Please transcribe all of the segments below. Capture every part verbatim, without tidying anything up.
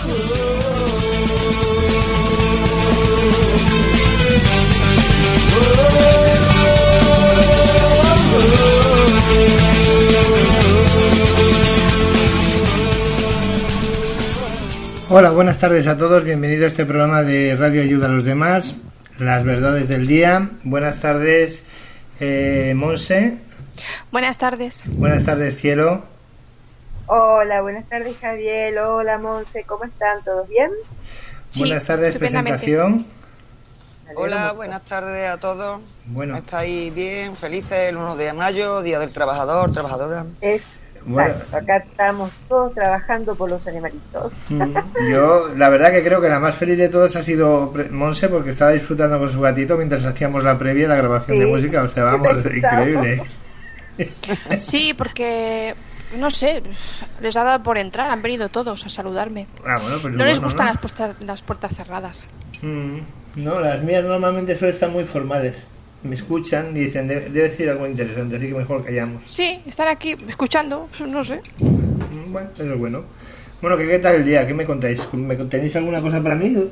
Hola, buenas tardes a todos, bienvenido a este programa de Radio Ayuda a los Demás, las verdades del día. Buenas tardes, eh, Monse. Buenas tardes. Buenas tardes, Cielo. Hola, buenas tardes, Javier. Hola, Monse, ¿cómo están? ¿Todos bien? Sí, buenas tardes, presentación. Hola, buenas tardes a todos. Bueno. ¿Estáis bien? Felices el uno de mayo, Día del Trabajador, Trabajadora. Es Bueno, Exacto, acá estamos todos trabajando por los animalitos. yo la verdad que creo que la más feliz de todos ha sido Monse, porque estaba disfrutando con su gatito mientras hacíamos la previa y la grabación Sí. de música, o sea, vamos, increíble. Sí, porque, no sé, les ha dado por entrar, han venido todos a saludarme. Ah, bueno, pues No les bueno, gustan ¿no? las, puertas, las puertas cerradas. Mm, no, las mías normalmente suelen estar muy formales. Me escuchan y dicen, debe, debe decir algo interesante, así que mejor callamos. Sí, están aquí escuchando, no sé. Mm, Bueno, eso es bueno. Bueno, ¿qué, qué tal el día? ¿Qué me contáis? ¿Me ¿Tenéis alguna cosa para mí?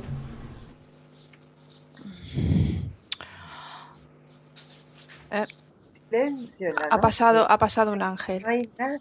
Eh, Silencio, nada ha más. pasado, ha pasado un ángel. No hay nada.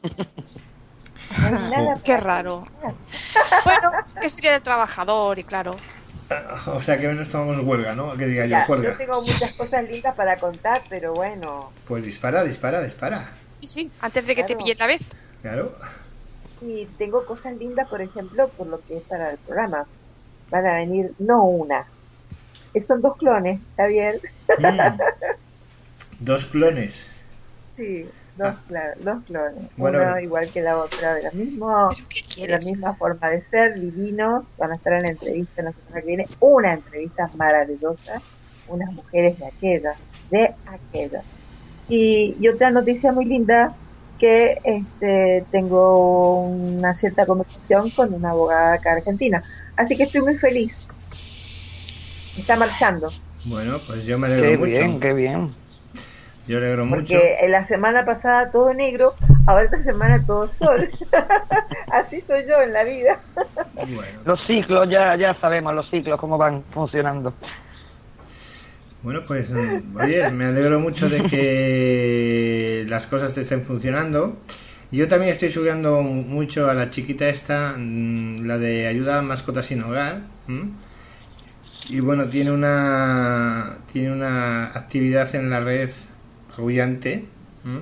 No hay nada Qué para raro. contar. Bueno, es que sería el trabajador y claro. O sea, que menos tomamos huelga, ¿no? Que diga Ya, yo, yo huelga. tengo muchas cosas lindas para contar, pero bueno. Pues dispara, dispara, dispara. Sí, sí, antes de que te Claro. pillen la vez. Claro. Y tengo cosas lindas, por ejemplo, por lo que es para el programa. Van a venir, no una. Eh, Son dos clones, Javier. Mm. Dos clones. Sí, dos, Ah. cla- dos clones. Bueno. Uno igual que la otra, de la misma, ¿Pero qué de la quieres? misma forma de ser, divinos. Van a estar en la entrevista la semana que viene. Una entrevista maravillosa. Unas mujeres de aquellas, de aquellas. Y, y otra noticia muy linda, que este, tengo una cierta conversación con una abogada acá argentina. Así que estoy muy feliz. Está marchando. Bueno, pues yo me alegro Qué mucho. bien, qué bien. Yo alegro mucho. Porque en la semana pasada todo negro, ahora esta semana todo sol. Así soy yo en la vida. Bueno. Los ciclos, ya ya sabemos los ciclos, cómo van funcionando. Bueno, pues, mm, oye, me alegro mucho de que las cosas te estén funcionando. Yo también estoy subiendo mucho a la chiquita esta, mm, la de ayuda a mascotas sin hogar. ¿m? Y bueno, tiene una tiene una actividad en la red apabullante. ¿m?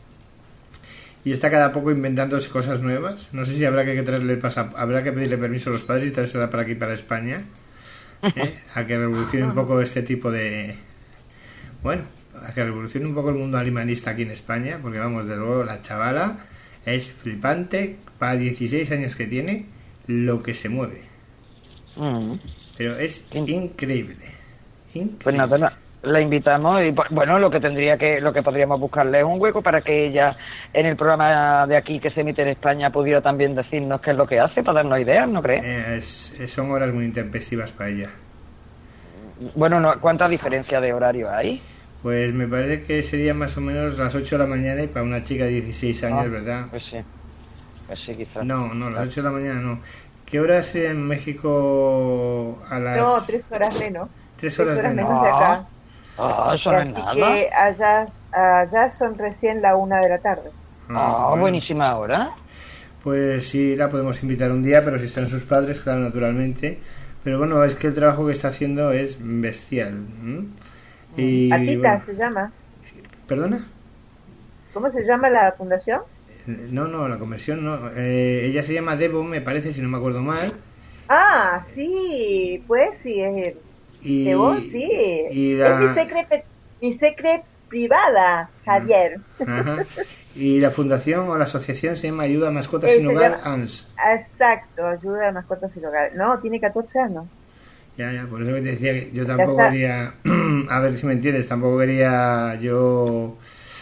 Y está cada poco inventándose cosas nuevas. No sé si habrá que traerle pasa, habrá que pedirle permiso a los padres y traérsela para aquí, para España. ¿eh? A que revolucione un poco este tipo de... Bueno, a que revolucione un poco el mundo animalista aquí en España, porque vamos, de luego la chavala es flipante, para dieciséis años que tiene, lo que se mueve. Mm. Pero es increíble. Increíble. Pues nada, na- la invitamos y bu- bueno, lo que tendría que, lo que podríamos buscarle es un hueco para que ella en el programa de aquí que se emite en España pudiera también decirnos qué es lo que hace, para darnos ideas, ¿no crees? Eh, es- es- son horas muy intempestivas para ella. Bueno, no, ¿cuánta diferencia de horario hay? Pues me parece que sería más o menos las ocho de la mañana y para una chica de dieciséis años, Ah, ¿verdad? Pues sí, pues sí, quizás. No, no, las ocho de la mañana no. ¿Qué hora es en México a las...? No, tres horas menos. Tres horas menos. menos de acá. Ah, eso no es Así nada. que allá, allá son recién la una de la tarde. Ah, bueno. buenísima hora. Pues sí, la podemos invitar un día, pero si están sus padres, claro, naturalmente. Pero bueno, es que el trabajo que está haciendo es bestial. ¿m? Y, Patita bueno, se llama. ¿Perdona? ¿Cómo se llama la fundación? No, no, la conversión no. Eh, ella se llama Debo, me parece, si no me acuerdo mal. Ah, sí, pues sí, es Y, de vos, sí. y Es la, mi secret, mi secret privada, Javier. ajá. Y la fundación o la asociación se llama Ayuda a Mascotas Eh, Sin se Hogar, llama- A N S. Exacto, ayuda a mascotas sin hogar. No, tiene catorce años. Ya, ya, por eso que te decía que yo tampoco está. quería, a ver si me entiendes, tampoco quería yo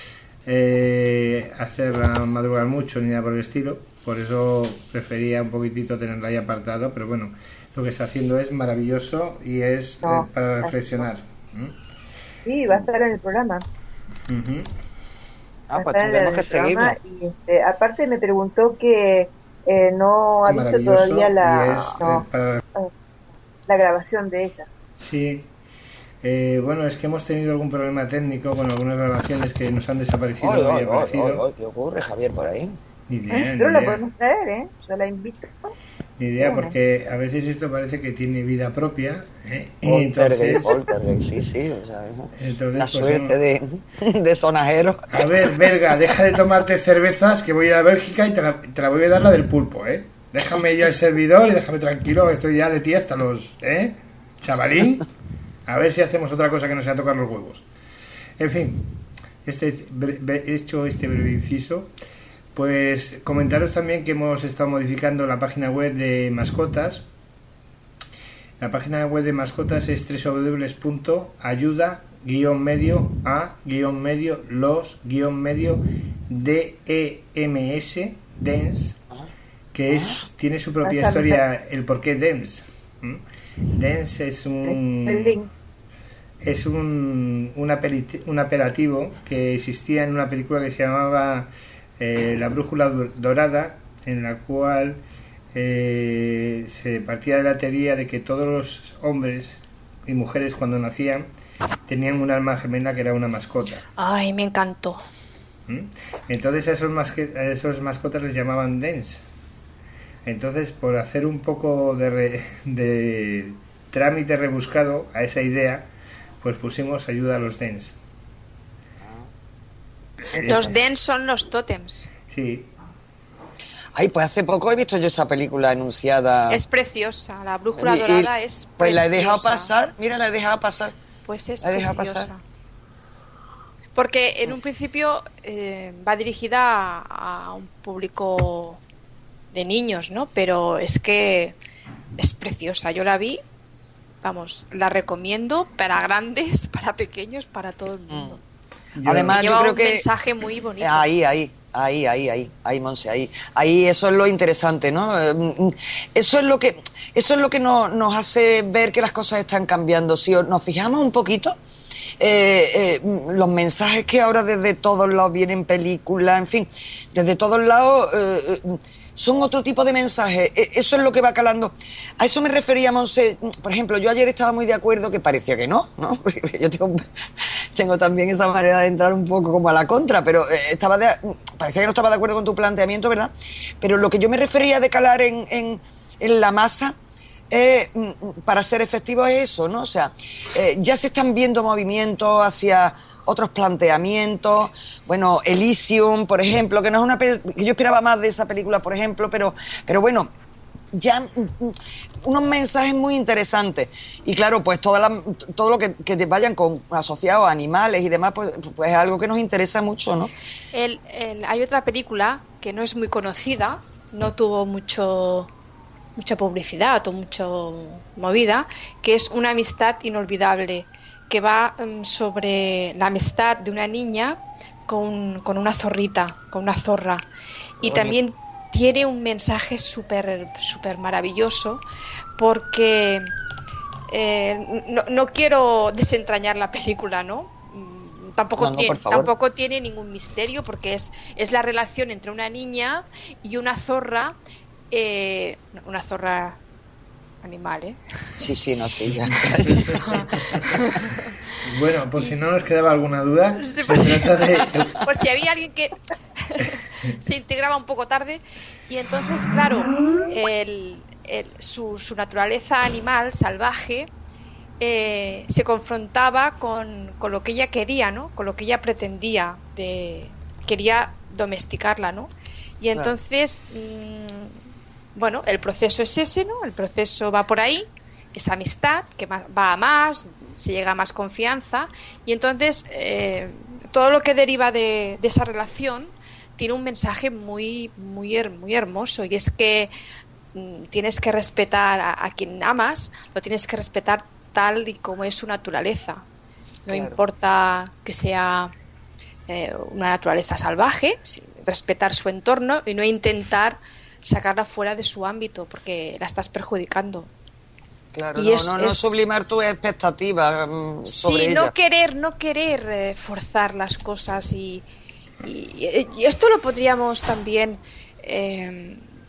eh, hacerla madrugar mucho ni nada por el estilo, por eso prefería un poquitito tenerla ahí apartado, pero bueno, lo que está haciendo es maravilloso y es No, eh, para reflexionar. ¿Mm? Sí, va a estar en el programa. Ujú. Ah, Va a pues estar en tendremos el que programa seguirlo. y este, aparte me preguntó que eh, no ha visto todavía la, es, no, eh, para... la grabación de ella. Sí. Eh, bueno, es que hemos tenido algún problema técnico con algunas grabaciones que nos han desaparecido. Oye, no oye, aparecido. oye, oye, ¿qué ocurre, Javier, por ahí? Ni idea, ¿Eh? ni Yo la idea. podemos traer, ¿eh? Yo la invito. Ni idea, porque a veces esto parece que tiene vida propia. ¿eh? Y Poltergeist, entonces, poltergeist, sí, sí, o sea, entonces la pues, suerte no. de, de sonajero. A ver, verga, deja de tomarte cervezas, que voy a ir a Bélgica y te la, te la voy a dar la del pulpo, ¿eh? Déjame ya el servidor y déjame tranquilo, que estoy ya de ti hasta los... ¿eh? Chavalín, a ver si hacemos otra cosa que no sea tocar los huevos. En fin, este bre- hecho este breve inciso, pues comentaros también que hemos estado modificando la página web de mascotas. La página web de mascotas es doble u doble u doble u punto ayuda guión medio a guión medio los guión medio D E M S Dens, que es tiene su propia historia, el por qué Dens. ¿Mm? Dens es un es un un, apeliti- un apelativo que existía en una película que se llamaba eh, La brújula dorada, en la cual eh, se partía de la teoría de que todos los hombres y mujeres cuando nacían tenían un alma gemela que era una mascota. Ay, me encantó. ¿Mm? Entonces a esos, masque- a esos mascotas les llamaban Dens. Entonces, por hacer un poco de, re- de trámite rebuscado a esa idea, pues pusimos ayuda a los Dens. Los Dens son los tótems. Sí. Ay, pues hace poco he visto yo esa película anunciada. Es preciosa, la brújula Y- y- dorada es preciosa. Pues la he dejado pasar, mira, la he dejado pasar. Pues es La he dejado preciosa. pasar. Porque en un principio eh, va dirigida a, a un público de niños, ¿no? Pero es que es preciosa. Yo la vi, vamos, la recomiendo para grandes, para pequeños, para todo el mundo. Yo- Además, Lleva yo creo un que mensaje muy bonito. Ahí, ahí, ahí, ahí, ahí, ahí, Monse, ahí, ahí, eso es lo interesante, ¿no? Eh, Eso es lo que, eso es lo que no- nos hace ver que las cosas están cambiando. Si nos fijamos un poquito, eh, eh, los mensajes que ahora desde todos lados vienen películas, en fin, desde todos lados eh, eh, son otro tipo de mensajes. Eh, Eso es lo que va calando. A eso me refería, Monse. Por ejemplo, yo ayer estaba muy de acuerdo, que parecía que no, ¿no? Porque yo tengo, tengo también esa manera de entrar un poco como a la contra, pero eh, estaba de, parecía que no estaba de acuerdo con tu planteamiento, ¿verdad? Pero lo que yo me refería de calar en, en, en la masa, eh, para ser efectivo, es eso, ¿no? O sea, eh, ya se están viendo movimientos hacia otros planteamientos. Bueno, Elysium, por ejemplo, que no es una pe- que yo esperaba más de esa película, por ejemplo, pero, pero bueno, ya mm, mm, unos mensajes muy interesantes. Y claro, pues toda la, todo lo que, que te vayan con asociados a animales y demás, pues, pues es algo que nos interesa mucho, ¿no? El- el- hay otra película que no es muy conocida, no tuvo mucho mucha publicidad o mucho movida, que es Una amistad inolvidable, que va um, sobre la amistad de una niña con, con una zorrita, con una zorra. Y Bonito. también tiene un mensaje súper súper maravilloso, porque eh, no, no quiero desentrañar la película, ¿no? Mm, Tampoco, No, no, tiene, por favor. tampoco tiene ningún misterio, porque es, es la relación entre una niña y una zorra, eh, una zorra animal, ¿eh? Sí, sí, no sé, ya. Bueno, pues si no nos quedaba alguna duda, Sí, se pues- trata de... Por si había alguien que se integraba un poco tarde. Y entonces, claro, el, el- su, su naturaleza animal, salvaje, eh, se confrontaba con, con lo que ella quería, ¿no? Con lo que ella pretendía, de, quería domesticarla, ¿no? Y Claro. entonces, mm, bueno, el proceso es ese, ¿no? El proceso va por ahí, esa amistad que más- va a más, se llega a más confianza, y entonces eh, todo lo que deriva de, de esa relación tiene un mensaje muy, muy, her- muy hermoso, y es que mm, tienes que respetar a, a quien amas, lo tienes que respetar tal y como es su naturaleza. No Claro. importa que sea eh, una naturaleza salvaje, sí, respetar su entorno y no intentar sacarla fuera de su ámbito, porque la estás perjudicando. Claro, Y no, es- no, no es- sublimar tus expectativas mm, sobre Sí, ella. no querer, no querer eh, forzar las cosas, y, y, y esto lo podríamos también eh,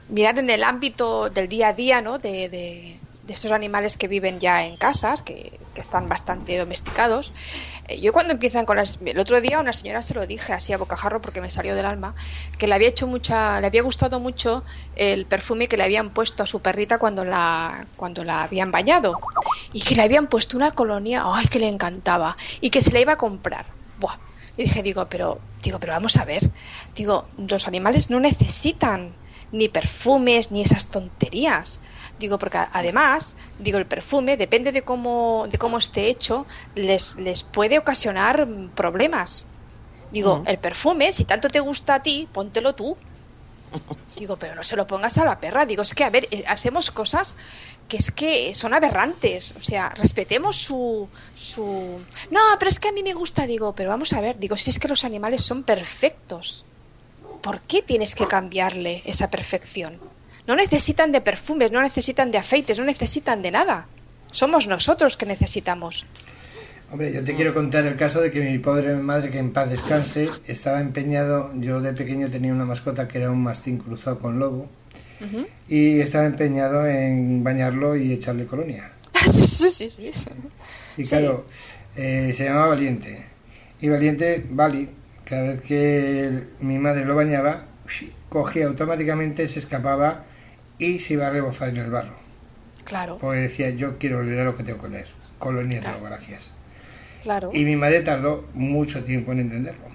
mirar en el ámbito del día a día, ¿no? De, de, de estos animales que viven ya en casas, que, que están bastante domesticados. Eh, yo cuando empiezan con las... El otro día a una señora se lo dije así a bocajarro porque me salió del alma, que le había hecho mucha... le había gustado mucho el perfume que le habían puesto a su perrita cuando la, cuando la habían bañado. Y que le habían puesto una colonia, ¡ay, que le encantaba! Y que se la iba a comprar. ¡Buah! Y dije, digo, pero, digo, pero vamos a ver. Digo, los animales no necesitan ni perfumes ni esas tonterías. Digo, porque además, digo, el perfume, depende de cómo, de cómo esté hecho, les, les puede ocasionar problemas. Digo, uh-huh. el perfume, si tanto te gusta a ti, póntelo tú. Digo, pero no se lo pongas a la perra. Digo, es que, a ver, hacemos cosas que es que son aberrantes. O sea, respetemos su, su... No, pero es que a mí me gusta. Digo, pero vamos a ver. Digo, si es que los animales son perfectos, ¿por qué tienes que cambiarle esa perfección? No necesitan de perfumes, no necesitan de afeites, no necesitan de nada. Somos nosotros que necesitamos. Hombre, yo te quiero contar el caso de que mi pobre madre, que en paz descanse, estaba empeñado. Yo de pequeño tenía una mascota que era un mastín cruzado con lobo. Uh-huh. Y estaba empeñado en bañarlo y echarle colonia. sí, sí, sí, sí. Y claro, sí. eh, se llamaba Valiente. Y Valiente, Vali, cada vez que mi madre lo bañaba, cogía automáticamente, se escapaba y se iba a rebozar en el barro. Claro. Porque decía, yo quiero oler a lo que tengo que oler. Colonia, claro. No, gracias. Claro. Y mi madre tardó mucho tiempo en entenderlo.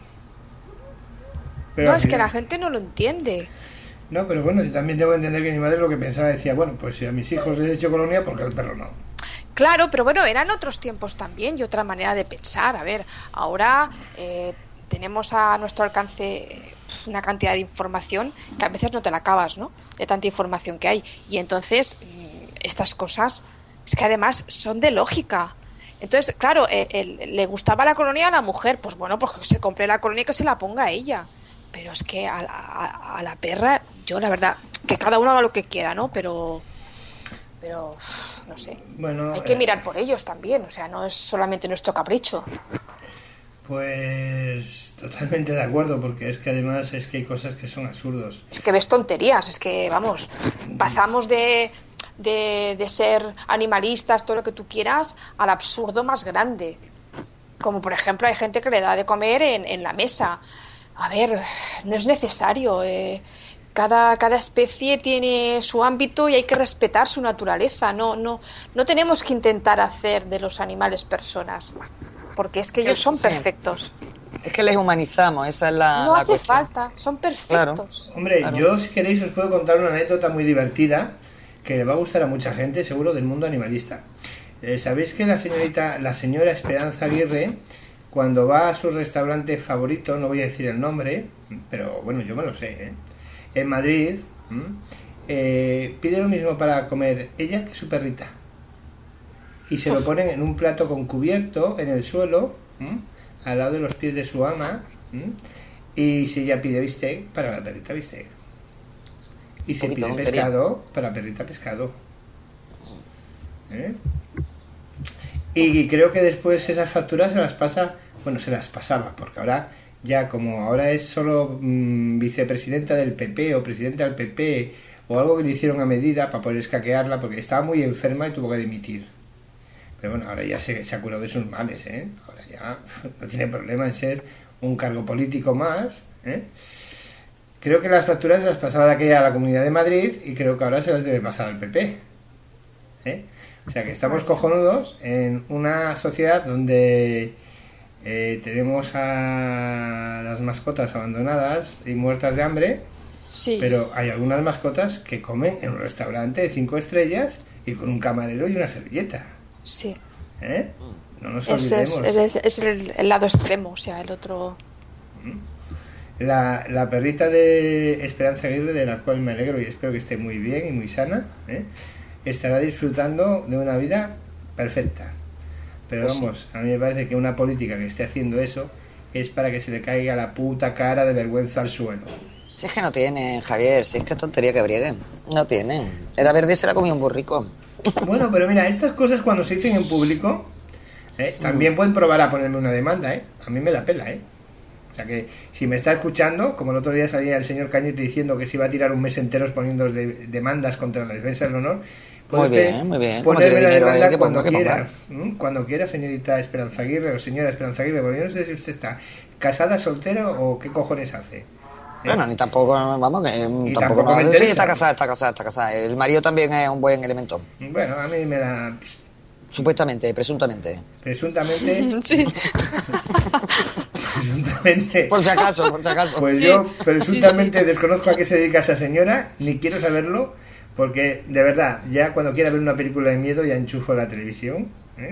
Pero no, es final... que la gente no lo entiende. No, pero bueno, yo también tengo que entender que mi madre lo que pensaba decía, bueno, pues si a mis hijos les he hecho colonia, ¿por qué al perro no? Claro, pero bueno, eran otros tiempos también y otra manera de pensar. A ver, ahora eh, tenemos a nuestro alcance una cantidad de información que a veces no te la acabas, ¿no? De tanta información que hay. Y entonces, estas cosas, es que además son de lógica. Entonces, claro, el, el, le gustaba la colonia a la mujer, pues bueno, pues que se compre la colonia y que se la ponga a ella. Pero es que a, a, a la perra, yo la verdad, que cada uno haga lo que quiera, ¿no? Pero, pero no sé. Bueno, hay que eh, mirar por ellos también, o sea, no es solamente nuestro capricho. Pues totalmente de acuerdo, porque es que además es que hay cosas que son absurdos. Es que ves tonterías, es que, vamos, pasamos de... De, de ser animalistas, todo lo que tú quieras, al absurdo más grande. Como por ejemplo hay gente que le da de comer en, en la mesa. A ver, no es necesario. Eh, cada, cada especie tiene su ámbito y hay que respetar su naturaleza. No, no, no tenemos que intentar hacer de los animales personas, porque es que ellos son perfectos. Es que les humanizamos, esa es la No la hace cuestión. falta, son perfectos. Claro. Hombre, Claro. yo si queréis os puedo contar una anécdota muy divertida que le va a gustar a mucha gente, seguro, del mundo animalista. Eh, ¿Sabéis que la señorita, la señora Esperanza Aguirre, cuando va a su restaurante favorito, no voy a decir el nombre, pero bueno, yo me lo sé, ¿eh? En Madrid, eh, pide lo mismo para comer ella que su perrita? Y se lo ponen en un plato con cubierto en el suelo, ¿m? Al lado de los pies de su ama, ¿m? Y si ella pide bistec, para la perrita bistec. Y se pide pescado, para la perrita pescado. ¿Eh? Y creo que después esas facturas se las pasa, bueno, se las pasaba, porque ahora ya como ahora es solo mmm, vicepresidenta del P P o presidenta del P P o algo que le hicieron a medida para poder escaquearla, porque estaba muy enferma y tuvo que dimitir. Pero bueno, ahora ya se, se ha curado de sus males, ¿eh? Ahora ya no tiene problema en ser un cargo político más, ¿eh? Creo que las facturas se las pasaba de aquella a la Comunidad de Madrid y creo que ahora se las debe pasar al P P. ¿Eh? O sea que estamos cojonudos en una sociedad donde eh, tenemos a las mascotas abandonadas y muertas de hambre, sí. Pero hay algunas mascotas que comen en un restaurante de cinco estrellas y con un camarero y una servilleta. Sí. ¿Eh? No nos Ese olvidemos. es, es, es el, el lado extremo, o sea, el otro... La, la perrita de Esperanza Aguirre, de la cual me alegro y espero que esté muy bien y muy sana, ¿eh? Estará disfrutando de una vida perfecta. Pero pues vamos, sí. A mí me parece que una política que esté haciendo eso es para que se le caiga la puta cara de vergüenza al suelo. Si es que no tienen, Javier, si es que es tontería que brieguen. No tienen. Era verde y se la comió un burrico. Bueno, pero mira, estas cosas cuando se dicen en público, ¿eh? También pueden probar a ponerme una demanda, ¿eh? A mí me la pela, ¿eh? O sea que si me está escuchando, como el otro día salía el señor Cañete diciendo que se iba a tirar un mes entero poniendo de, demandas contra la defensa del honor, muy bien, muy bien. Ponerme la dinero, demanda eh, cuando podemos, quiera, ¿m? cuando quiera, señorita Esperanza Aguirre o señora Esperanza Aguirre, porque yo no sé si usted está casada, soltera o qué cojones hace. Bueno, ni tampoco, vamos, que Y tampoco, tampoco no, me sí, interesa. está casada, está casada, está casada. El marido también es un buen elemento. Bueno, a mí me la... Supuestamente, presuntamente. Presuntamente... Sí. presuntamente... Por si acaso, por si acaso. Pues Sí. yo presuntamente Sí, sí. desconozco a qué se dedica esa señora, ni quiero saberlo, porque de verdad, ya cuando quiera ver una película de miedo ya enchufo la televisión, ¿eh?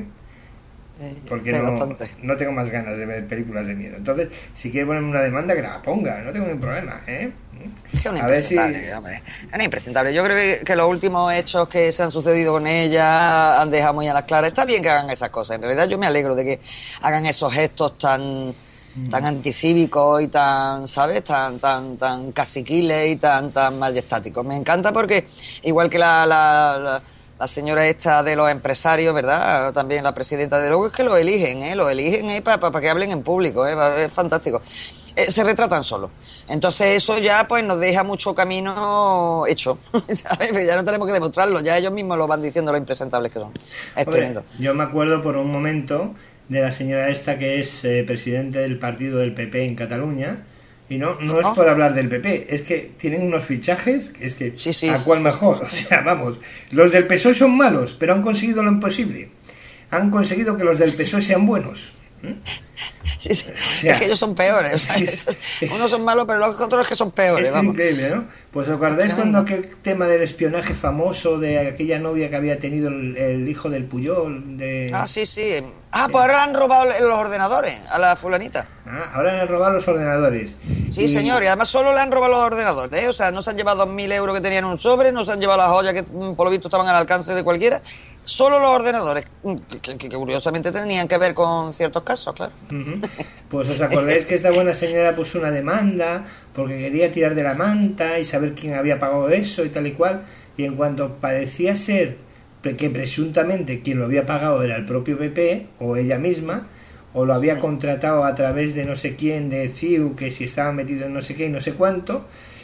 Porque Hay no, bastante. no tengo más ganas de ver películas de miedo. Entonces, si quiere ponerme una demanda, que la ponga, no tengo ningún problema, ¿eh? Es que es una A ver si... impresentable, hombre. Es una impresentable. Yo creo que, que los últimos hechos que se han sucedido con ella han dejado muy a las claras. Está bien que hagan esas cosas. En realidad yo me alegro de que hagan esos gestos tan tan anticívicos y tan, ¿sabes? Tan tan tan caciquiles y tan tan majestáticos. Me encanta porque, igual que la... la, la la señora esta de los empresarios, ¿verdad? También la presidenta de luego es que lo eligen, ¿eh? Lo eligen ¿eh? para pa, pa que hablen en público, ¿eh? Es fantástico. Eh, se retratan solos. Entonces eso ya pues nos deja mucho camino hecho, ¿sabes? Ya no tenemos que demostrarlo, ya ellos mismos lo van diciendo lo impresentables que son. Es Hombre, tremendo. yo me acuerdo por un momento de la señora esta que es eh, presidente del partido del P P en Cataluña. Y no, no es ¿Ah? por hablar del P P, es que tienen unos fichajes, que es que Sí, sí. a cuál mejor, o sea, vamos, los del P S O E son malos, pero han conseguido lo imposible, han conseguido que los del P S O E sean buenos. ¿Mm? Sí, sí. O sea, es que ellos son peores, o sea, es- unos son malos, pero los otros es que son peores, Es vamos. increíble, ¿no? Pues ¿os acordáis Tremendo. cuando aquel tema del espionaje famoso de aquella novia que había tenido el, el hijo del Puyol? De... Ah, sí, sí. Ah, pues ahora le han robado los ordenadores a la fulanita. Ah, ahora le han robado los ordenadores. Sí, Y- señor, y además solo le han robado los ordenadores, ¿eh? O sea, no se han llevado dos mil euros que tenían en un sobre, no se han llevado las joyas que mm, por lo visto estaban al alcance de cualquiera, solo los ordenadores, mm, que, que- que curiosamente tenían que ver con ciertos casos, claro. Ujú. Pues os acordáis que esta buena señora puso una demanda porque quería tirar de la manta y saber quién había pagado eso y tal y cual, y en cuanto parecía ser pre- que presuntamente quien lo había pagado era el propio P P o ella misma, o lo había contratado a través de no sé quién, de C I U, que si estaba metido en no sé qué y no sé cuánto,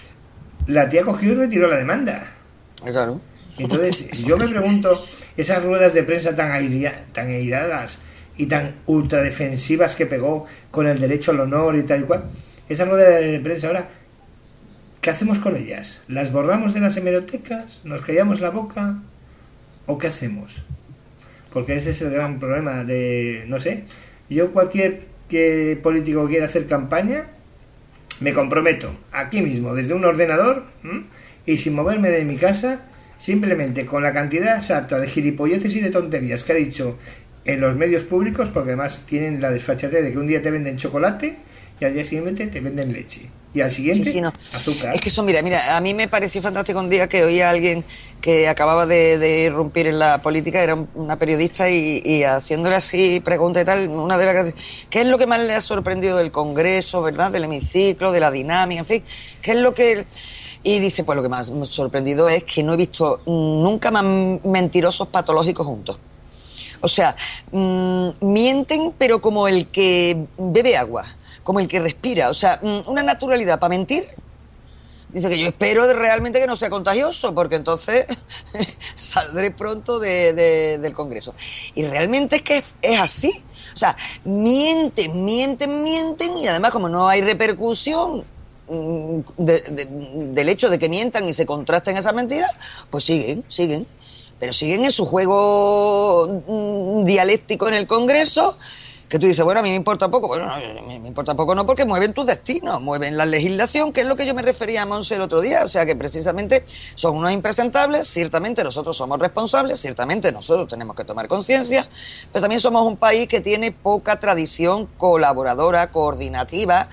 la tía cogió y retiró la demanda. Claro. Entonces, yo me pregunto, esas ruedas de prensa tan, airea, tan airadas y tan ultradefensivas que pegó con el derecho al honor y tal y cual, esas ruedas de prensa ahora, ¿qué hacemos con ellas? ¿Las borramos de las hemerotecas? ¿Nos callamos la boca? ¿O qué hacemos? Porque ese es el gran problema de, no sé, yo cualquier que político quiera hacer campaña, me comprometo aquí mismo, desde un ordenador, ¿m? y sin moverme de mi casa, simplemente con la cantidad exacta de gilipolleces y de tonterías que ha dicho en los medios públicos, porque además tienen la desfachatez de que un día te venden chocolate y al día siguiente te venden leche. Y al siguiente, Sí, sí, no. azúcar. Es que eso, mira, mira, a mí me pareció fantástico un día que oía a alguien que acababa de, de irrumpir en la política, era un- una periodista, y, y haciéndole así preguntas y tal, una de las que ¿qué es lo que más le ha sorprendido del Congreso, verdad, del hemiciclo, de la dinámica, en fin, qué es lo que... Y dice, pues lo que más me ha sorprendido es que no he visto nunca más mentirosos patológicos juntos. O sea, mmm, mienten, pero como el que bebe agua, como el que respira. O sea, mmm, una naturalidad para mentir. Dice que yo espero de realmente que no sea contagioso, porque entonces saldré pronto de, de- del Congreso. Y realmente es que es, es así. O sea, mienten, mienten, mienten, y además como no hay repercusión mm, de- de- del hecho de que mientan y se contrasten esas mentiras, pues siguen, siguen. Pero siguen en su juego mm, dialéctico en el Congreso, que tú dices, bueno, a mí me importa poco. Bueno, no, me, me importa poco no, porque mueven tus destinos, mueven la legislación, que es lo que yo me refería a Monse el otro día. O sea, que precisamente son unos impresentables, ciertamente nosotros somos responsables, ciertamente nosotros tenemos que tomar conciencia, pero también somos un país que tiene poca tradición colaboradora, coordinativa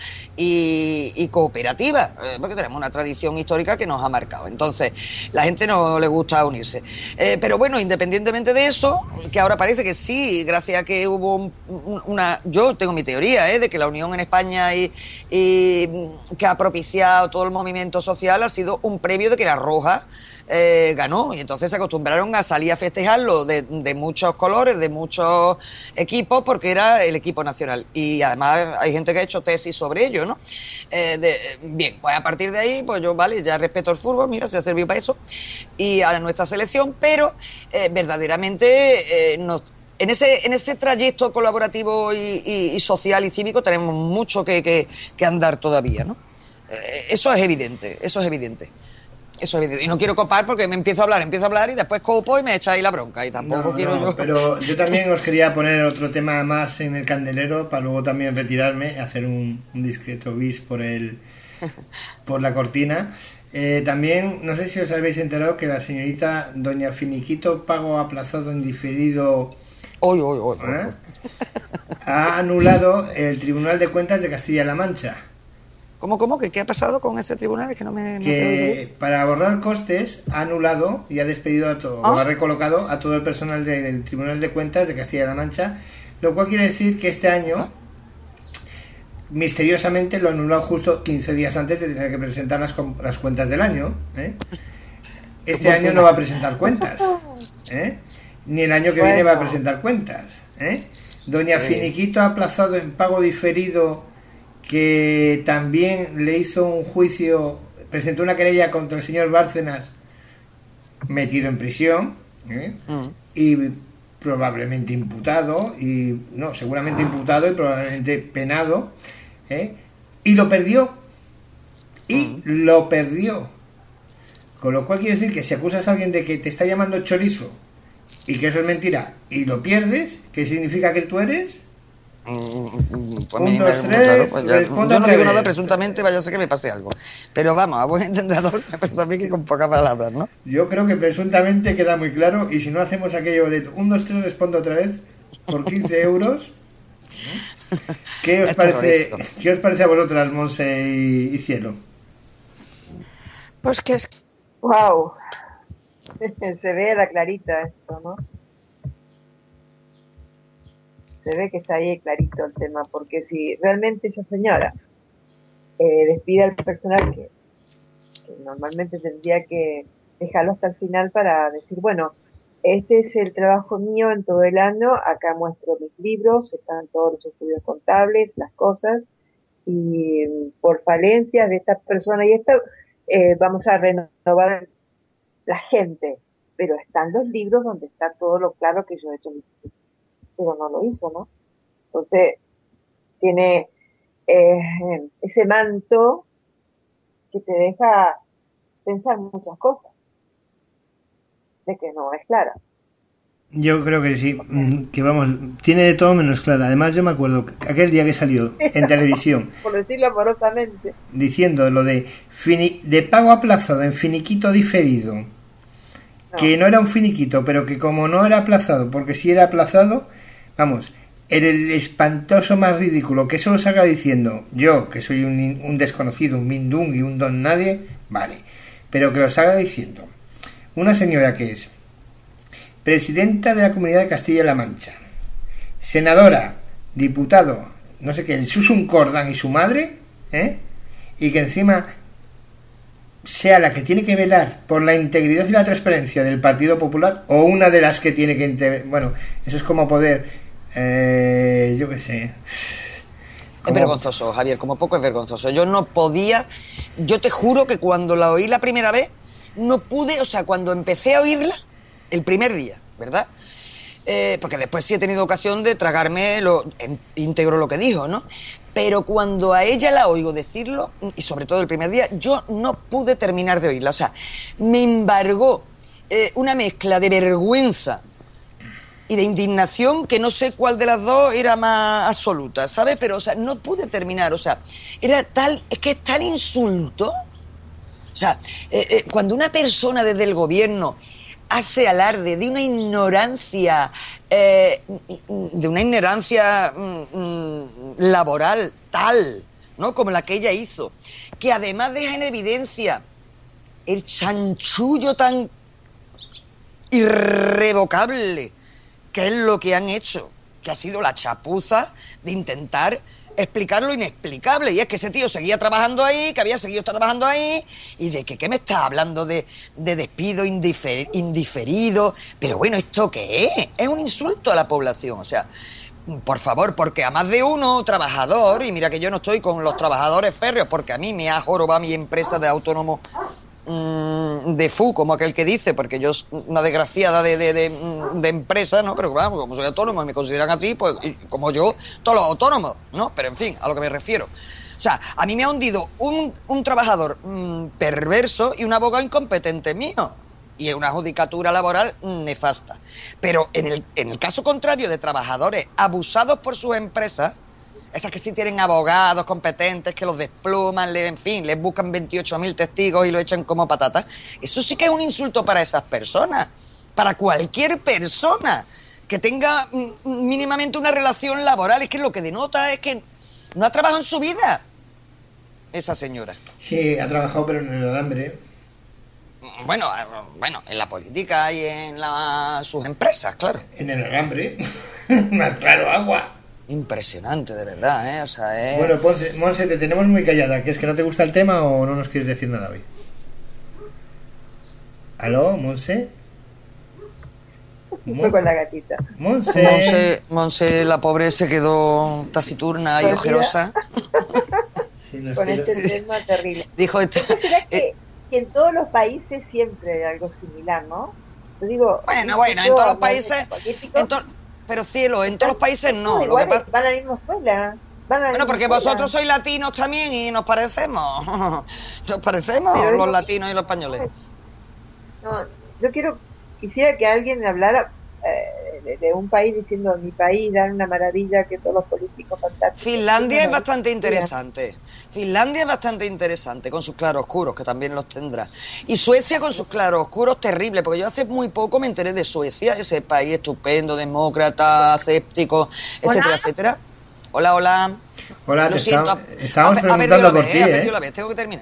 y, y cooperativa, eh, porque tenemos una tradición histórica que nos ha marcado. Entonces, la gente no le gusta unirse. Eh, pero bueno, independientemente de eso, que ahora parece que sí, gracias a que hubo un, un, una, yo tengo mi teoría, ¿eh? De que la unión en España y, y que ha propiciado todo el movimiento social ha sido un previo de que la Roja eh, ganó, y entonces se acostumbraron a salir a festejarlo de, de muchos colores, de muchos equipos, porque era el equipo nacional, y además hay gente que ha hecho tesis sobre ello, ¿no? Eh, de, bien, pues a partir de ahí, pues yo, vale, ya respeto el fútbol, mira, se ha servido para eso, y a nuestra selección, pero eh, verdaderamente eh, nos En ese, en ese trayecto colaborativo y, y, y social y cívico tenemos mucho que, que, que andar todavía, ¿no? Eh, eso es evidente, eso es evidente. Eso es evidente. Y no quiero copar porque me empiezo a hablar, empiezo a hablar y después copo y me echáis la bronca. Y tampoco no, quiero no, yo. Pero yo también os quería poner otro tema más en el candelero para luego también retirarme, hacer un, un discreto bis por el por la cortina. Eh, también, no sé si os habéis enterado que la señorita doña Finiquito Pago Aplazado en Diferido Oy, oy, oy, ¿eh? oy. ha anulado el Tribunal de Cuentas de Castilla-La Mancha. ¿Cómo, cómo? ¿Qué, ¿Qué ha pasado con ese tribunal? Es que no me... no Que para ahorrar costes ha anulado y ha despedido a todo, ¿Ah? o ha recolocado a todo el personal del Tribunal de Cuentas de Castilla-La Mancha, lo cual quiere decir que este año ¿Ah? misteriosamente lo anuló justo quince días antes de tener que presentar las, las cuentas del año, ¿eh? Este año no va a presentar cuentas, ¿eh? Ni el año que Bueno. viene va a presentar cuentas, ¿eh? Doña Sí. Finiquito ha aplazado en pago diferido, que también le hizo un juicio, presentó una querella contra el señor Bárcenas, metido en prisión, ¿eh? Mm. Y probablemente imputado, y no, seguramente imputado y probablemente penado, ¿eh? Y lo perdió, y Mm. lo perdió. Con lo cual quiere decir que si acusas a alguien de que te está llamando chorizo y que eso es mentira y lo pierdes, ¿qué significa que tú eres? Mm, mm, pues a Un, mí dos, me- tres, claro, pues ya- responda yo no otra digo vez. nada presuntamente, vaya a ser que me pase algo. Pero vamos, a buen entendedor, me parece a mí que con pocas palabras, ¿no? Yo creo que presuntamente queda muy claro, y si no hacemos aquello de un, dos, tres, respondo otra vez por quince euros, ¿qué os Es parece, terrorífico. ¿qué os parece a vosotras, Monse y, y Cielo? Pues que es Wow. Se ve a la clarita esto, ¿no? Se ve que está ahí clarito el tema, porque si realmente esa señora eh, despide al personal que, que normalmente tendría que dejarlo hasta el final para decir, bueno, este es el trabajo mío en todo el año, acá muestro mis libros, están todos los estudios contables, las cosas, y por falencias de esta persona y esta, eh, vamos a renovar la gente, pero están los libros donde está todo lo claro que yo he hecho, pero no lo hizo, ¿no? Entonces, tiene eh, ese manto que te deja pensar muchas cosas, de que no es clara. Yo creo que sí, mm, que vamos, tiene de todo menos clara. Además yo me acuerdo que aquel día que salió en televisión Por decirlo amorosamente. diciendo lo de fini, de pago aplazado en finiquito diferido, No. que no era un finiquito, pero que como no era aplazado, porque si era aplazado, vamos, era el espantoso más ridículo, que eso lo salga diciendo yo, que soy un, un desconocido, un mindungui, un don nadie, vale, pero que lo salga diciendo una señora que es presidenta de la Comunidad de Castilla-La Mancha, senadora, diputado, no sé qué, el Susun Cordán y su madre, ¿eh? Y que encima sea la que tiene que velar por la integridad y la transparencia del Partido Popular, o una de las que tiene que inter... bueno, eso es como poder eh, yo qué sé, Es como... vergonzoso, Javier, como poco es vergonzoso. Yo no podía, yo te juro que cuando la oí la primera vez, no pude, o sea, cuando empecé a oírla, el primer día, ¿verdad? Eh, porque después sí he tenido ocasión de tragarme lo, en, íntegro lo que dijo, ¿no? Pero cuando a ella la oigo decirlo, y sobre todo el primer día, yo no pude terminar de oírla. O sea, me embargó eh, una mezcla de vergüenza y de indignación que no sé cuál de las dos era más absoluta, ¿sabes? Pero, o sea, no pude terminar. O sea, era tal, es que es tal insulto. O sea, eh, eh, cuando una persona desde el gobierno hace alarde de una ignorancia, eh, de una ignorancia mm, mm, laboral tal, ¿no? Como la que ella hizo, que además deja en evidencia el chanchullo tan irrevocable que es lo que han hecho que ha sido la chapuza de intentar explicar lo inexplicable, y es que ese tío seguía trabajando ahí, que había seguido trabajando ahí, y de que qué me está hablando de, de despido indifer, indiferido, pero bueno, ¿esto qué es? Es un insulto a la población, o sea, por favor, porque a más de uno trabajador, y mira que yo no estoy con los trabajadores férreos, porque a mí me ha jorobado mi empresa de autónomo mmm, de F U, como aquel que dice, porque yo soy una desgraciada de, de, de, de empresa, ¿no? Pero vamos, como soy autónomo y me consideran así, pues y como yo, todos los autónomos, ¿no? Pero en fin, a lo que me refiero. O sea, a mí me ha hundido un, un trabajador mmm, perverso y un abogado incompetente mío. Y es una judicatura laboral nefasta. Pero en el, en el caso contrario de trabajadores abusados por sus empresas, esas que sí tienen abogados competentes, que los despluman, le, en fin, les buscan veintiocho mil testigos y lo echan como patatas, eso sí que es un insulto para esas personas, para cualquier persona que tenga mínimamente una relación laboral. Es que lo que denota es que no ha trabajado en su vida esa señora. Sí, ha trabajado, pero en el alambre. Bueno, bueno, en la política y en la, sus empresas, claro. En el alambre. Más claro, agua. Impresionante, de verdad, ¿eh? O sea, es... Bueno, Monse, Monse, te tenemos muy callada. ¿Que es que no te gusta el tema o no nos quieres decir nada hoy? ¿Aló, Monse? Fue con la gatita. Monse. Monse, Monse, la pobre, se quedó taciturna y ojerosa. Sí, con quiero... este tema terrible. Dijo este... ¿Será que... Eh, que en todos los países siempre hay algo similar, ¿no? Yo digo, bueno, bueno, en todos los países, en to... pero cielo, en todos los países no. Igual lo que pasa... van a la misma escuela. Van a la bueno, porque escuela. Vosotros sois latinos también y nos parecemos. Nos parecemos pero los latinos y los españoles. No, yo quiero, quisiera que alguien me hablara eh, de, de un país diciendo mi país, dan una maravilla, que todos los políticos fantásticos. Finlandia es bastante interesante. Finlandia es bastante interesante, con sus claroscuros, que también los tendrá. Y Suecia con sus claroscuros terribles, porque yo hace muy poco me enteré de Suecia, ese país estupendo, demócrata, escéptico, etcétera, ¿hola? etcétera. Hola, hola. Hola, lo te siento. Está, estábamos a, preguntando a por vez, ti, ¿eh? ¿eh? La vez, tengo que terminar.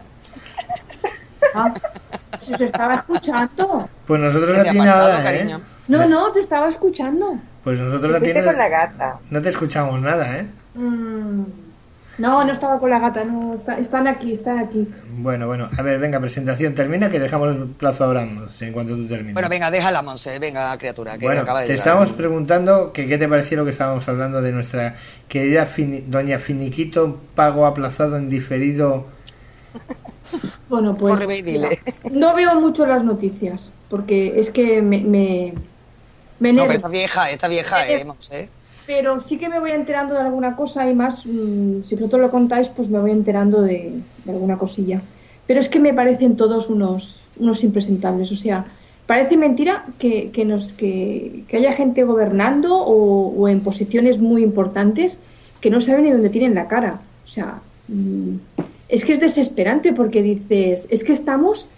Ah, se estaba escuchando. Pues nosotros ¿Qué no te ha tiene pasado, nada, cariño? ¿eh? No, no, se estaba escuchando. Pues nosotros no tienes... con la gata. No te escuchamos nada, ¿eh? Mm, no, no estaba con la gata, no, está, están aquí, están aquí. Bueno, bueno, a ver, venga, presentación termina, que dejamos el plazo a Abraham en cuanto tú termines. Bueno, venga, déjala, Monse, venga, criatura, que bueno, acaba de te llegar. estábamos preguntando que qué te pareció lo que estábamos hablando de nuestra querida fini, doña Finiquito, pago aplazado en diferido. Bueno, pues mira, no veo mucho las noticias, porque es que me... me, me no, pero esta vieja, esta vieja, eh, Monse. Pero sí que me voy enterando de alguna cosa y más, mmm, si vosotros lo contáis, pues me voy enterando de, de alguna cosilla. Pero es que me parecen todos unos, unos impresentables. O sea, parece mentira que, que, nos, que, que haya gente gobernando o, o en posiciones muy importantes que no saben ni dónde tienen la cara. O sea, mmm, es que es desesperante porque dices, es que estamos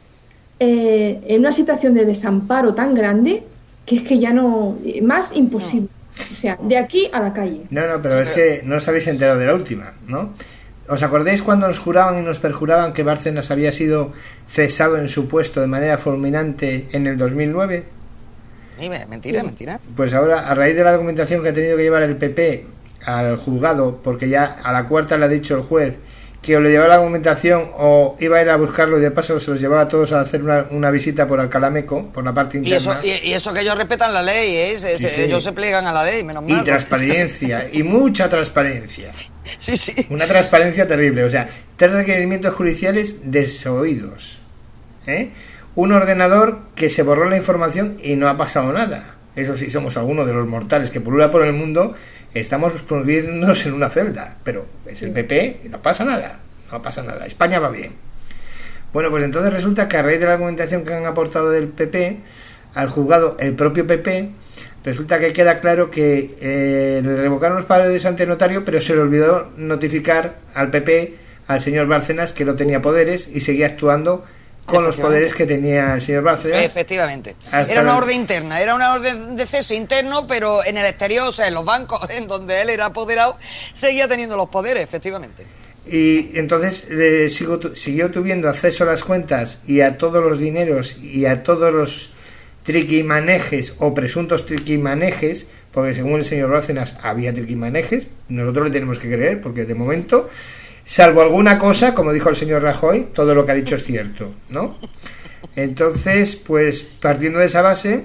eh, en una situación de desamparo tan grande que es que ya no... Más imposible. O sea, de aquí a la calle. No, no, pero es que no os habéis enterado de la última, ¿no? ¿Os acordáis cuando nos juraban y nos perjuraban que Bárcenas había sido cesado en su puesto de manera fulminante en el dos mil nueve? Mentira, sí. mentira. Pues ahora, a raíz de la documentación que ha tenido que llevar el P P al juzgado, porque ya a la cuarta le ha dicho el juez que o le llevaba la documentación o iba a ir a buscarlo y de paso se los llevaba a todos a hacer una, una visita por Alcalameco, por la parte interna. Y eso, y, y eso que ellos respetan la ley, ¿eh? Se, sí, sí. Ellos se plegan a la ley, menos mal. Y transparencia, y mucha transparencia. Sí, sí. Una transparencia terrible, o sea, tres requerimientos judiciales desoídos, ¿eh? Un ordenador que se borró la información y no ha pasado nada. Eso sí, somos algunos de los mortales que pulula por el mundo. Estamos pudriéndonos en una celda, pero es el P P y no pasa nada, no pasa nada, España va bien. Bueno, pues entonces resulta que a raíz de la argumentación que han aportado del P P al juzgado, el propio P P, resulta que queda claro que eh, le revocaron los papeles ante notario, pero se le olvidó notificar al P P, al señor Bárcenas, que no tenía poderes y seguía actuando con los poderes que tenía el señor Bárcenas. Efectivamente. Era una el... orden interna, era una orden de cese interno, pero en el exterior, o sea, en los bancos en donde él era apoderado, seguía teniendo los poderes, efectivamente. Y entonces eh, siguió, siguió tuviendo acceso a las cuentas y a todos los dineros y a todos los triquimanejes o presuntos triquimanejes porque según el señor Bárcenas había triquimanejes, nosotros le tenemos que creer, porque de momento, salvo alguna cosa, como dijo el señor Rajoy, todo lo que ha dicho es cierto, ¿no? Entonces, pues partiendo de esa base,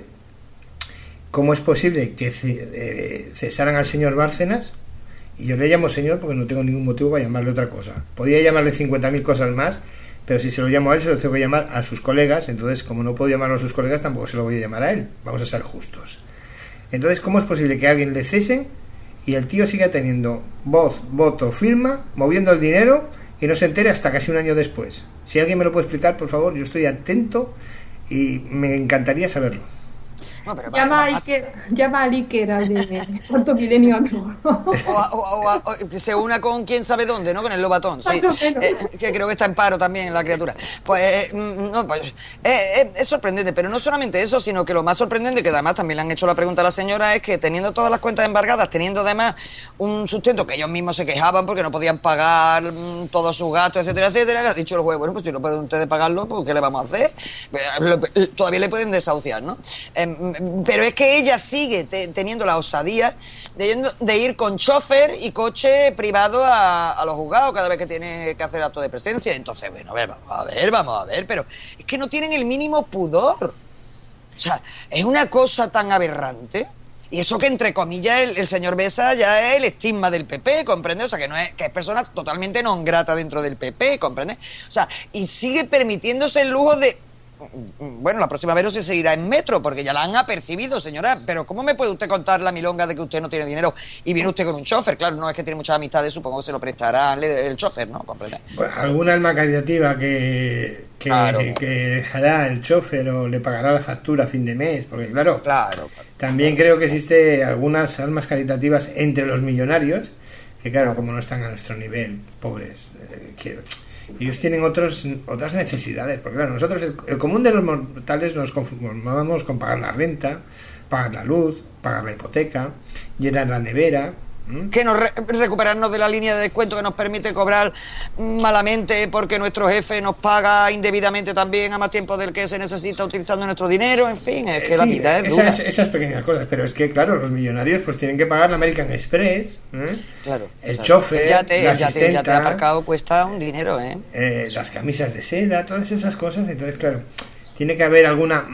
¿cómo es posible que eh, cesaran al señor Bárcenas? Y yo le llamo señor porque no tengo ningún motivo para llamarle otra cosa. Podría llamarle cincuenta mil cosas más, pero si se lo llamo a él, se lo tengo que llamar a sus colegas. Entonces, como no puedo llamarlo a sus colegas, tampoco se lo voy a llamar a él. Vamos a ser justos. Entonces, ¿cómo es posible que alguien le cese y el tío siga teniendo voz, voto, firma, moviendo el dinero y no se entere hasta casi un año después? Si alguien me lo puede explicar, por favor, yo estoy atento y me encantaría saberlo. No, pero llama, va, a va, Iker, llama a Iker, al de Cuarto Milenio, amigo. O, a- o a- o a- o que se una con quién sabe dónde, ¿no? Con el Lobatón, sí. Más o menos. Eh, que creo que está en paro también la criatura. Pues, eh, mm, no, pues eh, eh, es sorprendente, pero no solamente eso, sino que lo más sorprendente, que además también le han hecho la pregunta a la señora, es que teniendo todas las cuentas embargadas, teniendo además un sustento que ellos mismos se quejaban porque no podían pagar mm, todos sus gastos, etcétera, etcétera, le ha dicho el juez, bueno, pues si no pueden ustedes pagarlo, pues ¿qué le vamos a hacer? Eh, lo- Todavía le pueden desahuciar, ¿no? Eh, mm, pero es que ella sigue te- teniendo la osadía de, de ir con chofer y coche privado a, a los juzgados cada vez que tiene que hacer acto de presencia. Entonces, bueno, a ver, vamos a ver, vamos a ver, pero es que no tienen el mínimo pudor. O sea, es una cosa tan aberrante. Y eso que, entre comillas, el, el señor Besa ya es el estigma del P P, ¿comprende? O sea, que no es, que es persona totalmente non grata dentro del P P, ¿comprende? O sea, y sigue permitiéndose el lujo de... Bueno, la próxima vez no se seguirá en metro, porque ya la han apercibido, señora. Pero ¿cómo me puede usted contar la milonga de que usted no tiene dinero y viene usted con un chofer? Claro, no es que tiene muchas amistades, supongo que se lo prestará el, el chofer, ¿no? ¿Comprende? Bueno, alguna alma caritativa que, que, Claro. que dejará el chofer o le pagará la factura a fin de mes, porque claro, Claro. también creo que existe algunas almas caritativas entre los millonarios, que claro, como no están a nuestro nivel, pobres, eh, quiero... ellos tienen otros otras necesidades, porque claro, nosotros el, el común de los mortales nos conformábamos con pagar la renta, pagar la luz, pagar la hipoteca, llenar la nevera. ¿Mm? Que nos re- recuperarnos de la línea de descuento que nos permite cobrar malamente porque nuestro jefe nos paga indebidamente también a más tiempo del que se necesita utilizando nuestro dinero, en fin, es que Eh, la sí, vida es dura. esas, esas pequeñas cosas, pero es que claro, los millonarios pues tienen que pagar la American Express, ¿eh? Claro, el claro. chofer, el yate, la el yate, el yate asistenta, aparcado cuesta un dinero, ¿eh? eh, las camisas de seda, todas esas cosas. Entonces claro, tiene que haber alguna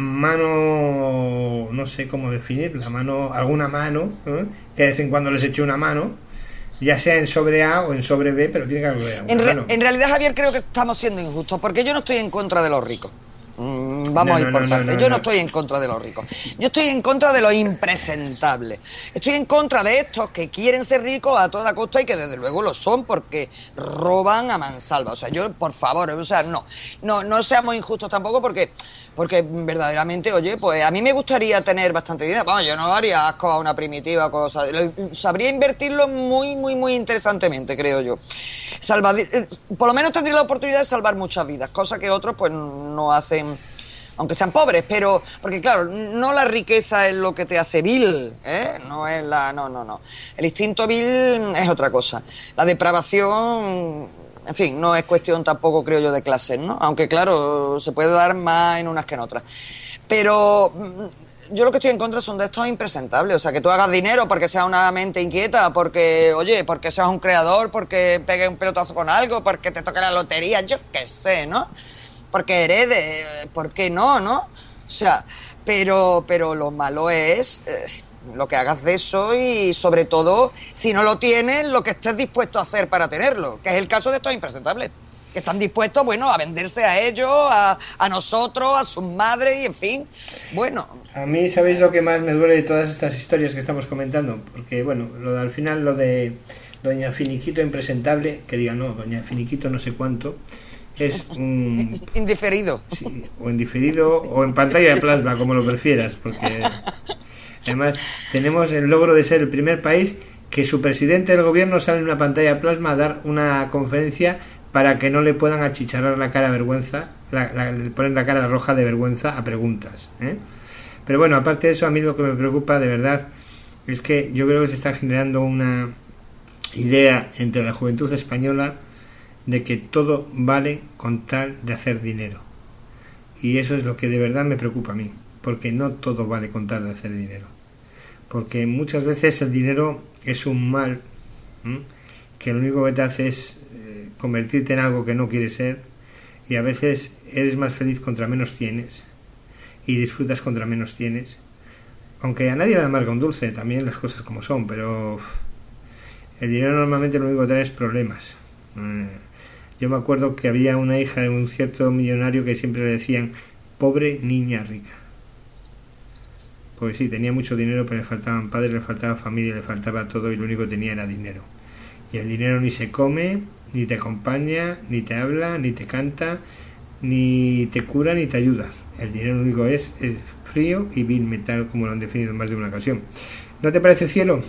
mano, no sé cómo definir, la mano, alguna mano, ¿eh? que de vez en cuando les eche una mano, ya sea en sobre A o en sobre B, pero tiene que haber alguna En, re- mano. en realidad, Javier, creo que estamos siendo injustos, porque yo no estoy en contra de los ricos. Mm, vamos No, a ir no, por no, partes. no, Yo no. no estoy en contra de los ricos. Yo estoy en contra de los impresentables. Estoy en contra de estos que quieren ser ricos a toda costa y que desde luego lo son porque roban a mansalva. O sea, yo, por favor, o sea, no. No, no seamos injustos tampoco porque, porque verdaderamente, oye, pues a mí me gustaría tener bastante dinero. Vamos, yo no haría asco a una primitiva cosa. Lo- Sabría invertirlo muy, muy, muy interesantemente, creo yo. Salva, por lo menos tendría la oportunidad de salvar muchas vidas, cosa que otros pues no hacen, aunque sean pobres, pero porque claro, no la riqueza es lo que te hace vil, ¿eh? No es la, no, no, no. El instinto vil es otra cosa. La depravación, en fin, no es cuestión tampoco, creo yo, de clases, ¿no? Aunque claro, se puede dar más en unas que en otras. Pero mm, yo lo que estoy en contra son de estos impresentables. O sea, que tú hagas dinero porque seas una mente inquieta, porque, oye, porque seas un creador, porque pegues un pelotazo con algo, porque te toque la lotería, yo qué sé, ¿no? Porque heredes, ¿por qué no, no? O sea, pero, pero lo malo es eh, lo que hagas de eso y, sobre todo, si no lo tienes, lo que estés dispuesto a hacer para tenerlo, que es el caso de estos impresentables, que están dispuestos, bueno, a venderse a ellos, a, a nosotros, a sus madres y, en fin, bueno... A mí, ¿sabéis lo que más me duele de todas estas historias que estamos comentando? Porque, bueno, lo de, al final lo de doña Finiquito impresentable, que diga, no, doña Finiquito no sé cuánto, es un... Indiferido. Sí, o en diferido o en pantalla de plasma, como lo prefieras, porque además tenemos el logro de ser el primer país que su presidente del gobierno sale en una pantalla de plasma a dar una conferencia para que no le puedan achicharrar la cara de vergüenza, la, la, le ponen la cara roja de vergüenza a preguntas, ¿eh? Pero bueno, aparte de eso, a mí lo que me preocupa de verdad es que yo creo que se está generando una idea entre la juventud española de que todo vale con tal de hacer dinero. Y eso es lo que de verdad me preocupa a mí, porque no todo vale con tal de hacer dinero. porque muchas veces el dinero es un mal, ¿m? que lo único que te hace es eh, convertirte en algo que no quieres ser, y a veces eres más feliz contra menos tienes y disfrutas contra menos tienes, aunque a nadie le amarga un dulce, también las cosas como son, pero uf, el dinero normalmente lo único que trae es problemas. eh, yo me acuerdo que había una hija de un cierto millonario que siempre le decían pobre niña rica, porque sí, tenía mucho dinero, pero le faltaban padres, le faltaba familia, le faltaba todo, y lo único que tenía era dinero. Y el dinero ni se come, ni te acompaña, ni te habla, ni te canta, ni te cura, ni te ayuda. El dinero lo único es, es frío y vil metal, como lo han definido en más de una ocasión. ¿No te parece, cielo?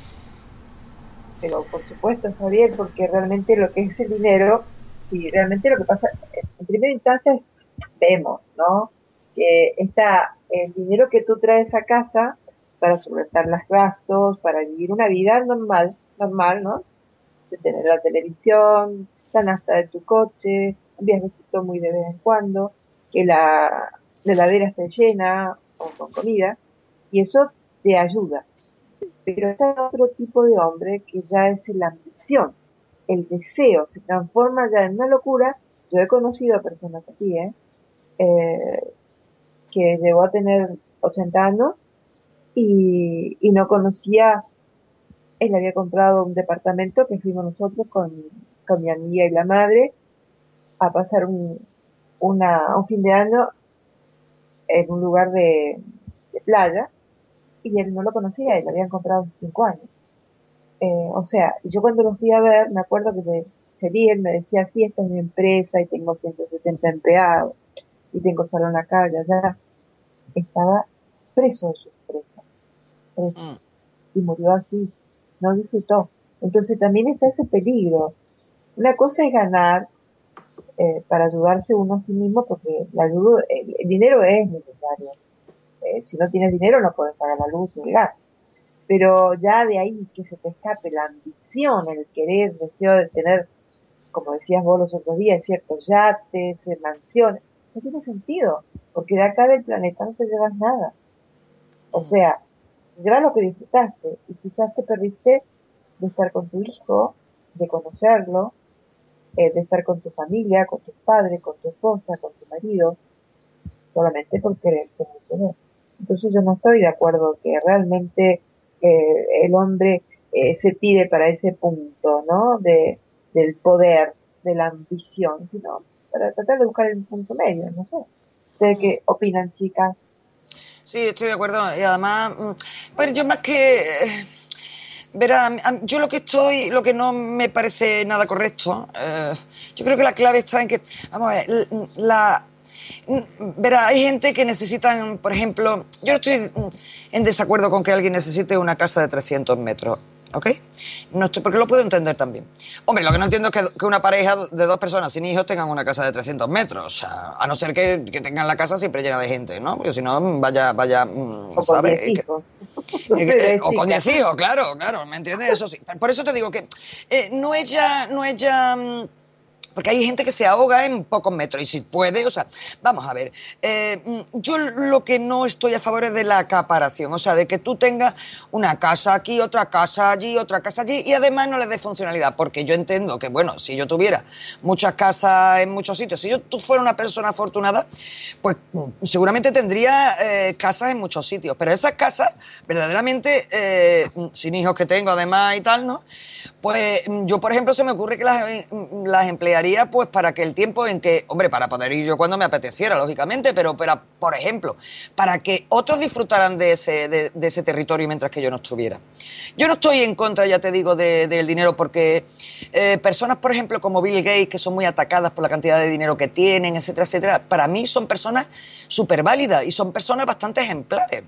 Pero por supuesto, Javier, porque realmente lo que es el dinero, si realmente lo que pasa, en primera instancia vemos, ¿no? Que está el dinero que tú traes a casa para solventar los gastos, para vivir una vida normal, normal, ¿no? De tener la televisión, la nafta de tu coche, un viajecito muy de vez en cuando, que la, la heladera esté llena o con comida, y eso te ayuda. Pero está otro tipo de hombre que ya es la ambición, el deseo, se transforma ya en una locura. Yo he conocido a personas aquí, ¿eh? Eh, que llegó a tener ochenta años y, y no conocía. Él había comprado un departamento que fuimos nosotros con, con mi amiga y la madre a pasar un, una, un fin de año en un lugar de, de playa, y él no lo conocía, y lo habían comprado hace cinco años. Eh, o sea, yo cuando los fui a ver, me acuerdo que de feliz él me decía, sí, esta es mi empresa y tengo ciento setenta empleados y tengo salón acá y allá. Estaba preso de su empresa, preso, Mm. y murió así, no disfrutó. Entonces también está ese peligro. Una cosa es ganar eh, para ayudarse uno a sí mismo, porque la ayuda, el, el dinero es necesario. Eh, si no tienes dinero no puedes pagar la luz ni el gas. Pero ya de ahí que se te escape la ambición, el querer, el deseo de tener, como decías vos los otros días, ciertos yates, eh, mansiones, no tiene sentido, porque de acá del planeta no te llevas nada. O sea, llevas lo que disfrutaste, y quizás te perdiste de estar con tu hijo, de conocerlo, eh, de estar con tu familia, con tus padres, con tu esposa, con tu marido, solamente por querer tener. Entonces yo no estoy de acuerdo que realmente eh, el hombre eh, se tire para ese punto, ¿no? De, del poder, de la ambición, sino para tratar de buscar el punto medio, no sé. ¿Ustedes qué opinan, chicas? Sí, estoy de acuerdo. Y además, mm, bueno, yo más que... eh, Verá, a- yo lo que estoy, lo que no me parece nada correcto, eh, yo creo que la clave está en que, vamos a ver, l- la... mm, Verá, hay gente que necesitan, por ejemplo, yo no estoy mm, en desacuerdo con que alguien necesite una casa de trescientos metros, ¿ok? No estoy, porque lo puedo entender también. Hombre, lo que no entiendo es que, que una pareja de dos personas sin hijos tengan una casa de trescientos metros, o sea, a no ser que, que tengan la casa siempre llena de gente, ¿no? Porque si no, vaya, vaya, mm, O con ¿sabes? diez Que- hijos. eh, eh, o con Chicas. diez hijos, claro, claro, ¿me entiendes? Eso sí. Por eso te digo que eh, no es ya, no es ya, mm, porque hay gente que se ahoga en pocos metros y si puede, o sea, vamos a ver, eh, mm, yo lo que no estoy a favor es de la acaparación, o sea, de que tú tengas una casa aquí, otra casa allí, otra casa allí y además no le dé funcionalidad, porque yo entiendo que, bueno, si yo tuviera muchas casas en muchos sitios, si yo tú fuera una persona afortunada, pues mm, seguramente tendría eh, casas en muchos sitios, pero esas casas, verdaderamente, eh, mm, sin hijos que tengo además y tal, ¿no? Pues mm, yo, por ejemplo, se me ocurre que las, eh, mm, las emplearía pues para que el tiempo en que, hombre, para poder ir yo cuando me apeteciera, lógicamente, pero, pero por ejemplo, para que otros disfrutaran de ese, de, de ese territorio mientras que yo no estuviera. Yo no estoy en contra, ya te digo, de- del dinero, porque eh, personas, por ejemplo, como Bill Gates, que son muy atacadas por la cantidad de dinero que tienen, etcétera, etcétera, para mí son personas súper válidas y son personas bastante ejemplares.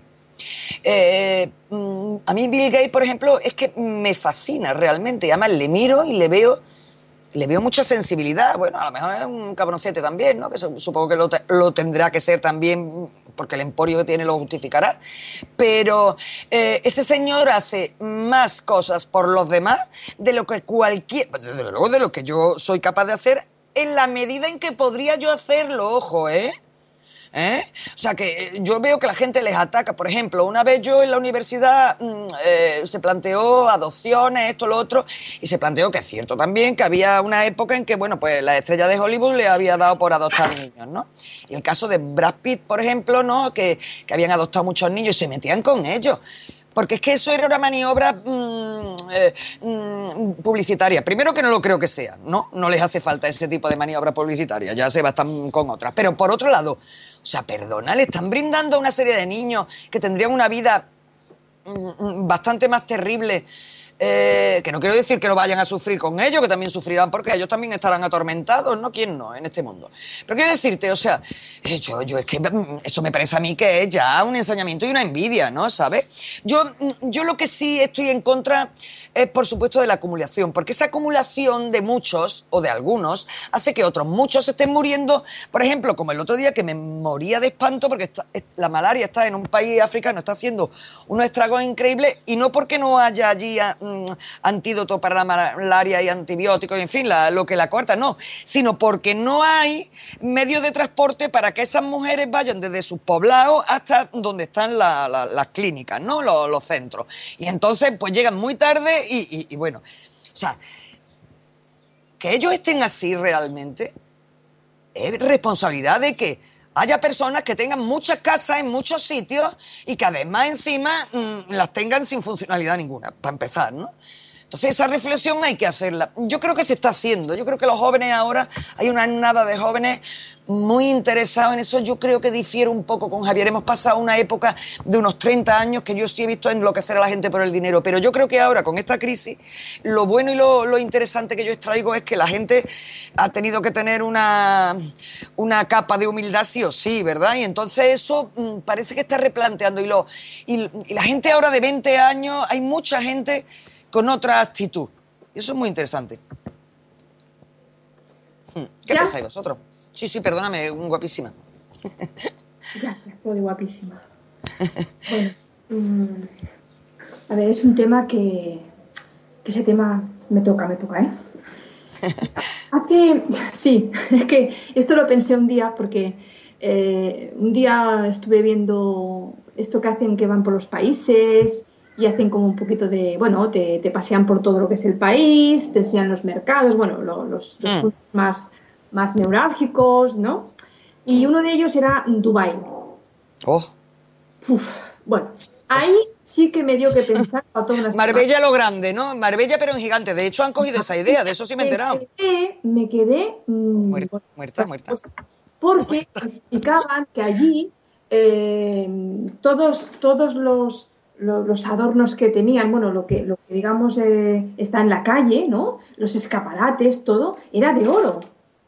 Eh, mm, a mí Bill Gates, por ejemplo, es que me fascina realmente. Y además le miro y le veo, le veo mucha sensibilidad. Bueno, a lo mejor es un cabroncete también, ¿no? Que su- supongo que lo, te- lo tendrá que ser también, porque el emporio que tiene lo justificará. Pero eh, ese señor hace más cosas por los demás de lo que cualquier, desde luego de lo que yo soy capaz de hacer en la medida en que podría yo hacerlo, ojo, ¿eh? ¿Eh? O sea, que yo veo que la gente les ataca. Por ejemplo, una vez yo en la universidad mmm, eh, se planteó adopciones, esto, lo otro, y se planteó que es cierto también que había una época en que, bueno, pues la estrella de Hollywood le había dado por adoptar niños, ¿no? Y el caso de Brad Pitt, por ejemplo, ¿no? Que, que habían adoptado muchos niños y se metían con ellos. Porque es que eso era una maniobra mmm, eh, mmm, publicitaria. Primero que no lo creo que sea, ¿no? No les hace falta ese tipo de maniobra publicitaria, ya se bastan con otras. Pero por otro lado, o sea, perdona, le están brindando a una serie de niños que tendrían una vida mmm, bastante más terrible. Eh, que no quiero decir que no vayan a sufrir con ellos, que también sufrirán porque ellos también estarán atormentados, ¿no? ¿Quién no en este mundo? Pero quiero decirte, o sea, eh, yo, yo es que eso me parece a mí que es ya un ensañamiento y una envidia, ¿no? ¿Sabes? Yo, yo lo que sí estoy en contra es, por supuesto, de la acumulación, porque esa acumulación de muchos o de algunos hace que otros muchos estén muriendo, por ejemplo, como el otro día que me moría de espanto porque está, la malaria está en un país africano, está haciendo unos estragos increíbles y no porque no haya allí antídoto para la malaria y antibióticos, en fin, la, lo que la corta, no, sino porque no hay medios de transporte para que esas mujeres vayan desde sus poblados hasta donde están la, la, las clínicas, ¿no? Los, los centros. Y entonces, pues llegan muy tarde y, y, y bueno, o sea, que ellos estén así realmente es responsabilidad de que haya personas que tengan muchas casas en muchos sitios y que además encima mmm, las tengan sin funcionalidad ninguna, para empezar, ¿no? Entonces esa reflexión hay que hacerla. Yo creo que se está haciendo. Yo creo que los jóvenes ahora, hay una nada de jóvenes muy interesados en eso. Yo creo que difiero un poco con Javier. Hemos pasado una época de unos treinta años que yo sí he visto enloquecer a la gente por el dinero. Pero yo creo que ahora, con esta crisis, lo bueno y lo, lo interesante que yo extraigo es que la gente ha tenido que tener una, una capa de humildad sí o sí, ¿verdad? Y entonces eso mmm, parece que está replanteando. Y, lo, y, y la gente ahora de veinte años, hay mucha gente con otra actitud. Y eso es muy interesante. ¿Qué ¿Ya? pensáis vosotros? Sí, sí, perdóname, guapísima. Ya, estoy guapísima. Bueno, um, a ver, es un tema que, que ese tema me toca, me toca, ¿eh? Hace, sí, es que esto lo pensé un día porque eh, un día estuve viendo esto que hacen, que van por los países y hacen como un poquito de, bueno, te, te pasean por todo lo que es el país, te enseñan los mercados, bueno, lo, los, los mm. puntos más, más neurálgicos, ¿no? Y uno de ellos era Dubái. Oh. Uf, bueno, ahí sí que me dio que pensar a todas las Marbella semanas. Lo grande, ¿no? Marbella pero en gigante. De hecho han cogido esa idea, de eso sí me he enterado. Me quedé, me quedé mmm, muerta, muerta, muerta. Pues, porque muerta. Explicaban que allí eh, todos, todos los los adornos que tenían, bueno, lo que, lo que digamos eh, está en la calle, ¿no? Los escaparates, todo, era de oro.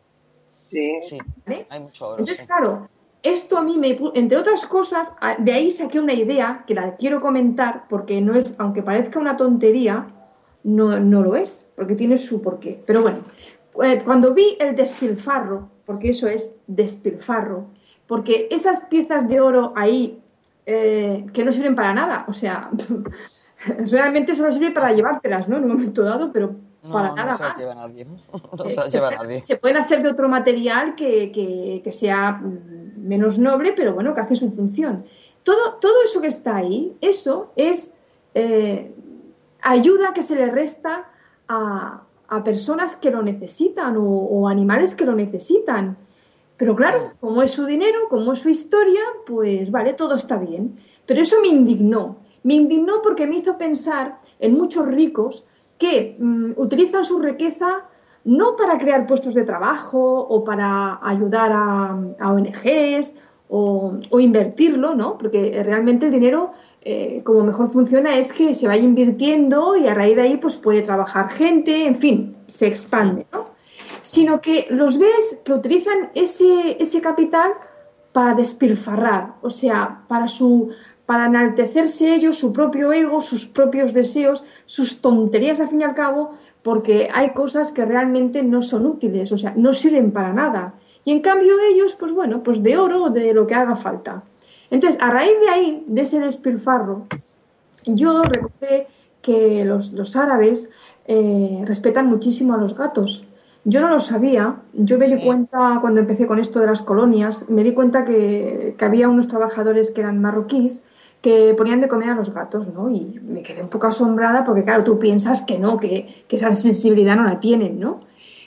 Sí, sí. ¿Vale? Hay mucho oro. Entonces, sí. claro, esto a mí me, entre otras cosas, de ahí saqué una idea que la quiero comentar porque no es, aunque parezca una tontería, no, no lo es, porque tiene su porqué. Pero bueno, cuando vi el despilfarro, porque eso es despilfarro, porque esas piezas de oro ahí Eh, que no sirven para nada, o sea, realmente solo sirve para llevártelas, ¿no? En un momento dado, pero no, para no nada se más. Lleva nadie. No eh, se, se, lleva puede, nadie. se pueden hacer de otro material que, que, que sea menos noble, pero bueno, que hace su función. Todo, todo eso que está ahí, eso es eh, ayuda que se le resta a, a personas que lo necesitan o, o animales que lo necesitan. Pero claro, como es su dinero, como es su historia, pues vale, todo está bien. Pero eso me indignó. Me indignó porque me hizo pensar en muchos ricos que mmm, utilizan su riqueza no para crear puestos de trabajo o para ayudar a, a O N Ges o, o invertirlo, ¿no? Porque realmente el dinero, eh, como mejor funciona, es que se vaya invirtiendo y a raíz de ahí pues puede trabajar gente, en fin, se expande, ¿no? Sino que los ves que utilizan ese, ese capital para despilfarrar, o sea, para, su, para enaltecerse ellos, su propio ego, sus propios deseos, sus tonterías al fin y al cabo, porque hay cosas que realmente no son útiles, o sea, no sirven para nada. Y en cambio ellos, pues bueno, pues de oro o de lo que haga falta. Entonces, a raíz de ahí, de ese despilfarro, yo recordé que los, los árabes eh, respetan muchísimo a los gatos. Yo no lo sabía. Yo me Sí. di cuenta cuando empecé con esto de las colonias, me di cuenta que, que había unos trabajadores que eran marroquíes que ponían de comer a los gatos, ¿no? Y me quedé un poco asombrada porque, claro, tú piensas que no, que, que esa sensibilidad no la tienen, ¿no?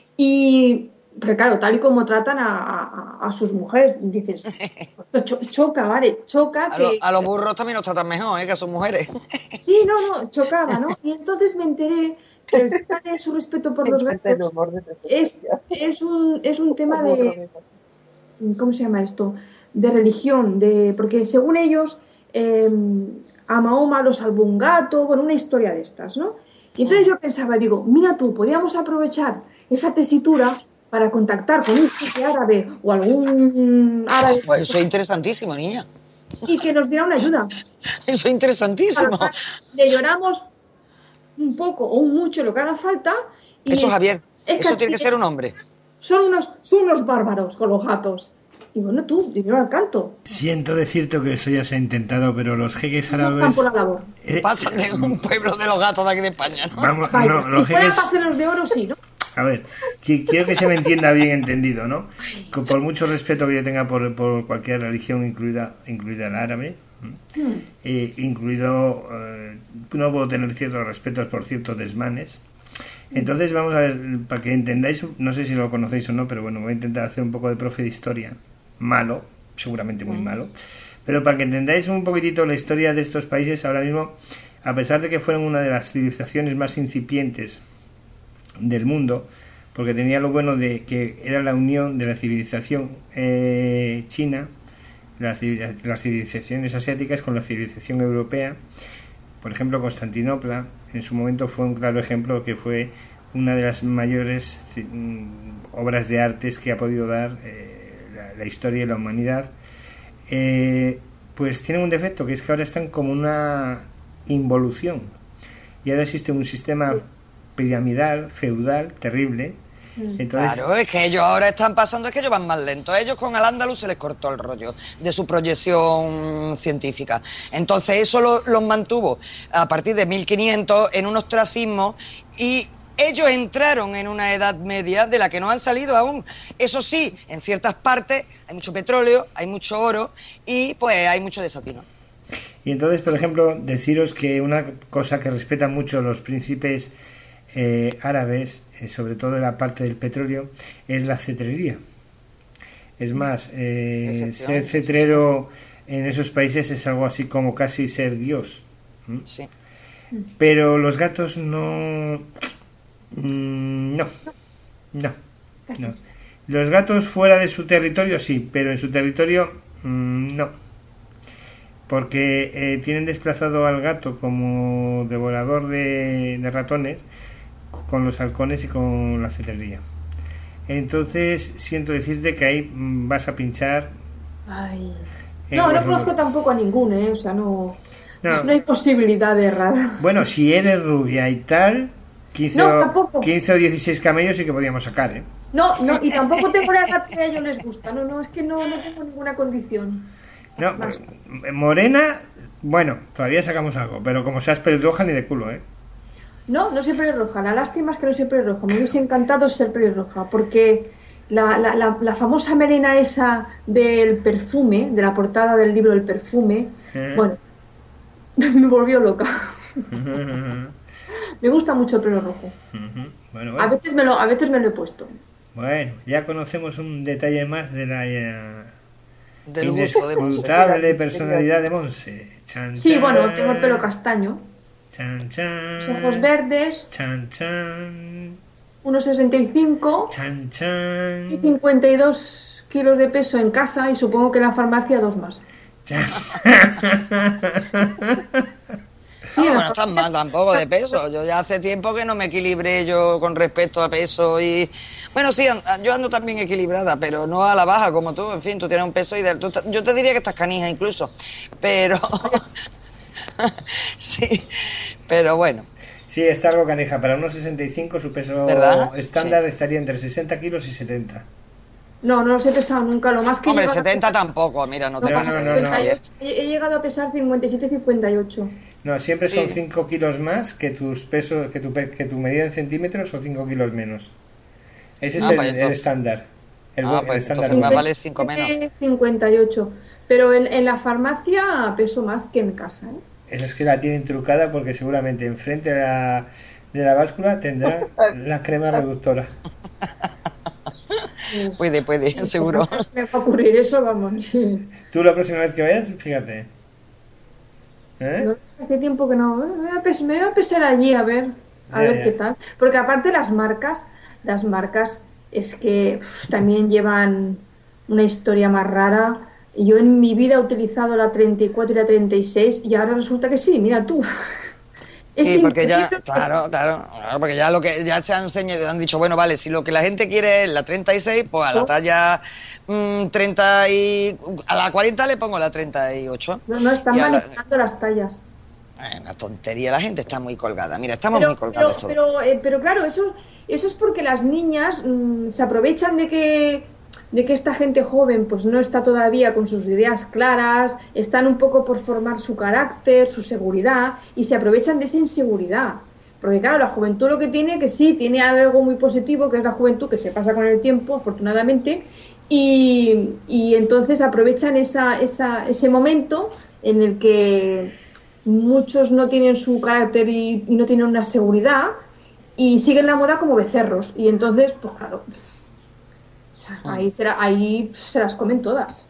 Y, pero claro, tal y como tratan a, a- a sus mujeres, dices, esto cho- choca, ¿vale? Choca A, que... lo- a los burros también los tratan mejor, ¿eh? Que a sus mujeres. Sí, no, no, chocaba, ¿no? Y entonces me enteré que el tema de su respeto por Me los encanta el gatos humor de es, Pepe. es un, es un tema Burro de, de Pepe. ¿cómo se llama esto? De religión, de, porque según ellos, eh, a Mahoma lo salvó un gato, bueno, una historia de estas, ¿no? Y entonces yo pensaba, digo, mira tú, podíamos aprovechar esa tesitura para contactar con un jeque árabe o algún árabe Pues eso es interesantísimo, niña. y que nos diera una ayuda. Eso es interesantísimo. Para- Le lloramos un poco o un mucho lo que haga falta. Y Eso, Javier, es eso aquí tiene que ser un hombre. Son unos, son unos bárbaros con los gatos. Y bueno, tú, dinero al canto. Siento decirte que eso ya se ha intentado, pero los jeques No están árabes... por la labor. eh, Pasan de un pueblo de los gatos de aquí de España, ¿no? vamos, Vaya, no, si los fueran jeques... pastelos de oro, sí, ¿no? A ver, qui- quiero que se me entienda bien entendido, ¿no? Que por mucho respeto que yo tenga por, por cualquier religión, incluida incluida el árabe, ¿m? eh, incluido, eh, no puedo tener ciertos respetos por ciertos desmanes. Entonces vamos a ver, para que entendáis, no sé si lo conocéis o no, pero bueno, voy a intentar hacer un poco de profe de historia, malo, seguramente muy malo, pero para que entendáis un poquitito la historia de estos países ahora mismo, a pesar de que fueron una de las civilizaciones más incipientes del mundo, porque tenía lo bueno de que era la unión de la civilización eh, china, las, civiliz- las civilizaciones asiáticas con la civilización europea. Por ejemplo, Constantinopla en su momento fue un claro ejemplo que fue una de las mayores mm, obras de artes que ha podido dar eh, la, la historia y la humanidad. Eh, pues tienen un defecto, que es que ahora están como una involución y ahora existe un sistema piramidal, feudal, terrible. Entonces, Claro, es que ellos ahora están pasando, es que ellos van más lentos. Ellos con Al-Ándalus se les cortó el rollo de su proyección científica. Entonces eso lo- los mantuvo a partir de mil quinientos en un ostracismo y ellos entraron en una edad media de la que no han salido aún. Eso sí, en ciertas partes hay mucho petróleo, hay mucho oro y pues hay mucho desatino. y entonces, por ejemplo, deciros que una cosa que respetan mucho los príncipes eh, árabes, eh, sobre todo en la parte del petróleo, es la cetrería. Es más, eh, ser Efectivamente, cetrero en esos países es algo así como casi ser Dios. ¿m? Sí. Pero los gatos no... mm, No. No. No. Los gatos fuera de su territorio sí, pero en su territorio mm, no. Porque eh, tienen desplazado al gato como devorador de, de ratones con los halcones y con la cetrería. Entonces, siento decirte que ahí mm, vas a pinchar. Ay. en No, no los- conozco tampoco a ninguno, ¿eh? O sea, no, No. no hay posibilidad de errar. Bueno, si eres rubia y tal, quince, No, o, tampoco. quince o dieciséis camellos sí que podíamos sacar, ¿eh? No, no, y tampoco tengo la edad que a ellos les gusta. No, no, es que no, no tengo ninguna condición. No, pues, morena, bueno, todavía sacamos algo, pero como seas pelirroja ni de culo, ¿eh? No, no soy pelirroja. La lástima es que no soy pelirroja. Me hubiese encantado ser pelirroja, porque la, la, la, la famosa melena esa del perfume, de la portada del libro del perfume, ¿Eh? bueno, me volvió loca. Me gusta mucho el pelo rojo. Ujú. Bueno, A bueno. veces me lo, a veces me lo he puesto. Bueno, ya conocemos un detalle más de la eh, Del gusto de Monse. inescrutable personalidad de Monse. Chan, Sí, chan, bueno, tengo el pelo castaño, Chan, chan. los ojos verdes, Chan, chan. unos sesenta y cinco Chan, y chan. cincuenta y dos kilos de peso en casa y supongo que en la farmacia dos más. Chan. Sí, Ah, en la bueno, estás mal tampoco de peso. Yo ya hace tiempo que no me equilibré yo con respecto a peso y... Bueno, sí, an- yo ando también equilibrada, pero no a la baja como tú. En fin, tú tienes un peso ideal. Tú estás- yo te diría que estás canija incluso. Pero... sí, pero bueno. Sí, está algo canija. Para unos sesenta y cinco su peso ¿Verdad? estándar Sí. estaría entre sesenta kilos y setenta. No, no los he pesado nunca. Lo más que he Hombre, llegado a setenta pesar- tampoco, mira, no te No, pases. no, no, no. Javier. He, he llegado a pesar cincuenta y siete cincuenta y ocho. No, siempre son Sí. cinco kilos más que tus pesos, que tu, pe- que tu medida en centímetros o cinco kilos menos. Ese es Ah, el, pues el entonces- estándar. El, Ah, bu- el pues estándar. entonces más vale cinco menos. cincuenta y ocho. Pero en, en la farmacia peso más que en casa, ¿eh? Esa es que la tienen trucada porque seguramente enfrente de la, de la báscula tendrá la crema reductora. Puede, puede, seguro. Me va a ocurrir eso, vamos. Tú la próxima vez que vayas, fíjate. ¿Eh? No, hace tiempo que no. Me voy a, pes- me voy a pesar allí a ver, a Ya, ver ya. qué tal. Porque aparte las marcas, las marcas es que uf, también llevan una historia más rara. Yo en mi vida he utilizado la treinta y cuatro y la treinta y seis y ahora resulta que sí, mira tú. Es Sí, porque ya, increíble. claro, claro, claro, porque ya lo que ya se han enseñado, han dicho, bueno, vale, si lo que la gente quiere es la treinta y seis, pues a la Oh. talla mm, treinta y a la cuarenta le pongo la treinta y ocho. No, no, están Y a la- manipulando las tallas. Eh, Una tontería, la gente está muy colgada. Mira, estamos Pero, muy colgados pero, todos. pero, eh, pero claro, eso, eso es porque las niñas mm, se aprovechan de que, de que esta gente joven pues no está todavía con sus ideas claras, están un poco por formar su carácter, su seguridad, y se aprovechan de esa inseguridad. Porque claro, la juventud lo que tiene, que sí, tiene algo muy positivo, que es la juventud, que se pasa con el tiempo, afortunadamente, y, y entonces aprovechan esa, esa, ese momento en el que muchos no tienen su carácter y, y no tienen una seguridad y siguen la moda como becerros. Y entonces, pues claro, o sea, ahí, será, ahí se las comen todas.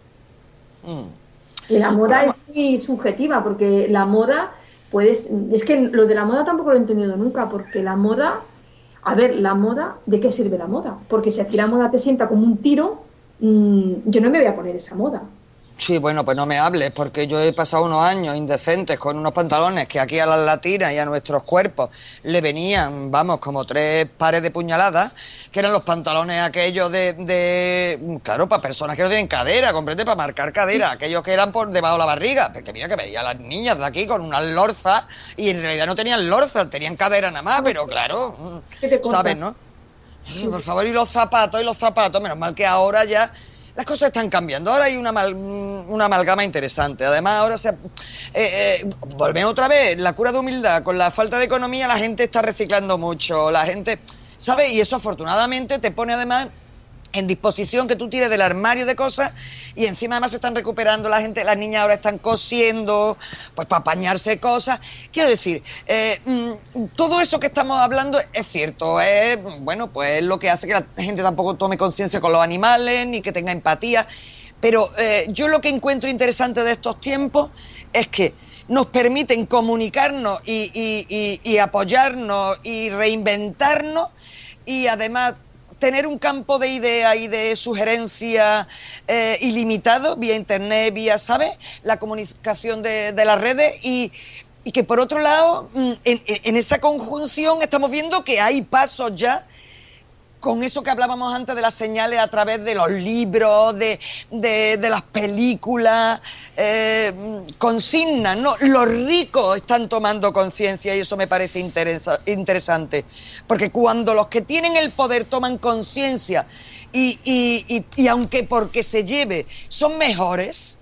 Mm. Y la moda es muy subjetiva, porque la moda, puedes. Es que lo de la moda tampoco lo he entendido nunca, porque la moda. A ver, la moda, ¿de qué sirve la moda? Porque si a ti la moda te sienta como un tiro, mmm, yo no me voy a poner esa moda. Sí, bueno, pues no me hables, porque yo he pasado unos años indecentes con unos pantalones que aquí a las latinas y a nuestros cuerpos le venían, vamos, como tres pares de puñaladas, que eran los pantalones aquellos de, de claro, para personas que no tienen cadera, comprende, para marcar cadera, aquellos que eran por debajo de la barriga, porque mira que veía a las niñas de aquí con unas lorzas y en realidad no tenían lorzas, tenían cadera nada más, pero claro, ¿Qué te corta? ¿sabes, no? Ay, por favor, y los zapatos, y los zapatos, menos mal que ahora ya las cosas están cambiando, ahora hay una, mal, una amalgama interesante, además ahora se... Eh, eh, volvemos otra vez, la cura de humildad, con la falta de economía la gente está reciclando mucho, la gente, ¿sabes? Y eso afortunadamente te pone además en disposición que tú tires del armario de cosas y encima además se están recuperando la gente, las niñas ahora están cosiendo, pues para apañarse cosas. Quiero decir, eh, mm, todo eso que estamos hablando es cierto, es, bueno, pues es lo que hace que la gente tampoco tome conciencia con los animales ni que tenga empatía, pero eh, yo lo que encuentro interesante de estos tiempos es que nos permiten comunicarnos y, y, y, y apoyarnos y reinventarnos y además tener un campo de ideas y de sugerencias eh, ilimitado vía internet, vía, ¿sabes? La comunicación de, de las redes y, y que por otro lado, en, en esa conjunción estamos viendo que hay pasos ya con eso que hablábamos antes de las señales a través de los libros, de, de, de las películas, eh, consignas, ¿no? Los ricos están tomando conciencia y eso me parece interesa, interesante. Porque cuando los que tienen el poder toman conciencia y, y, y, y aunque porque se lleve son mejores,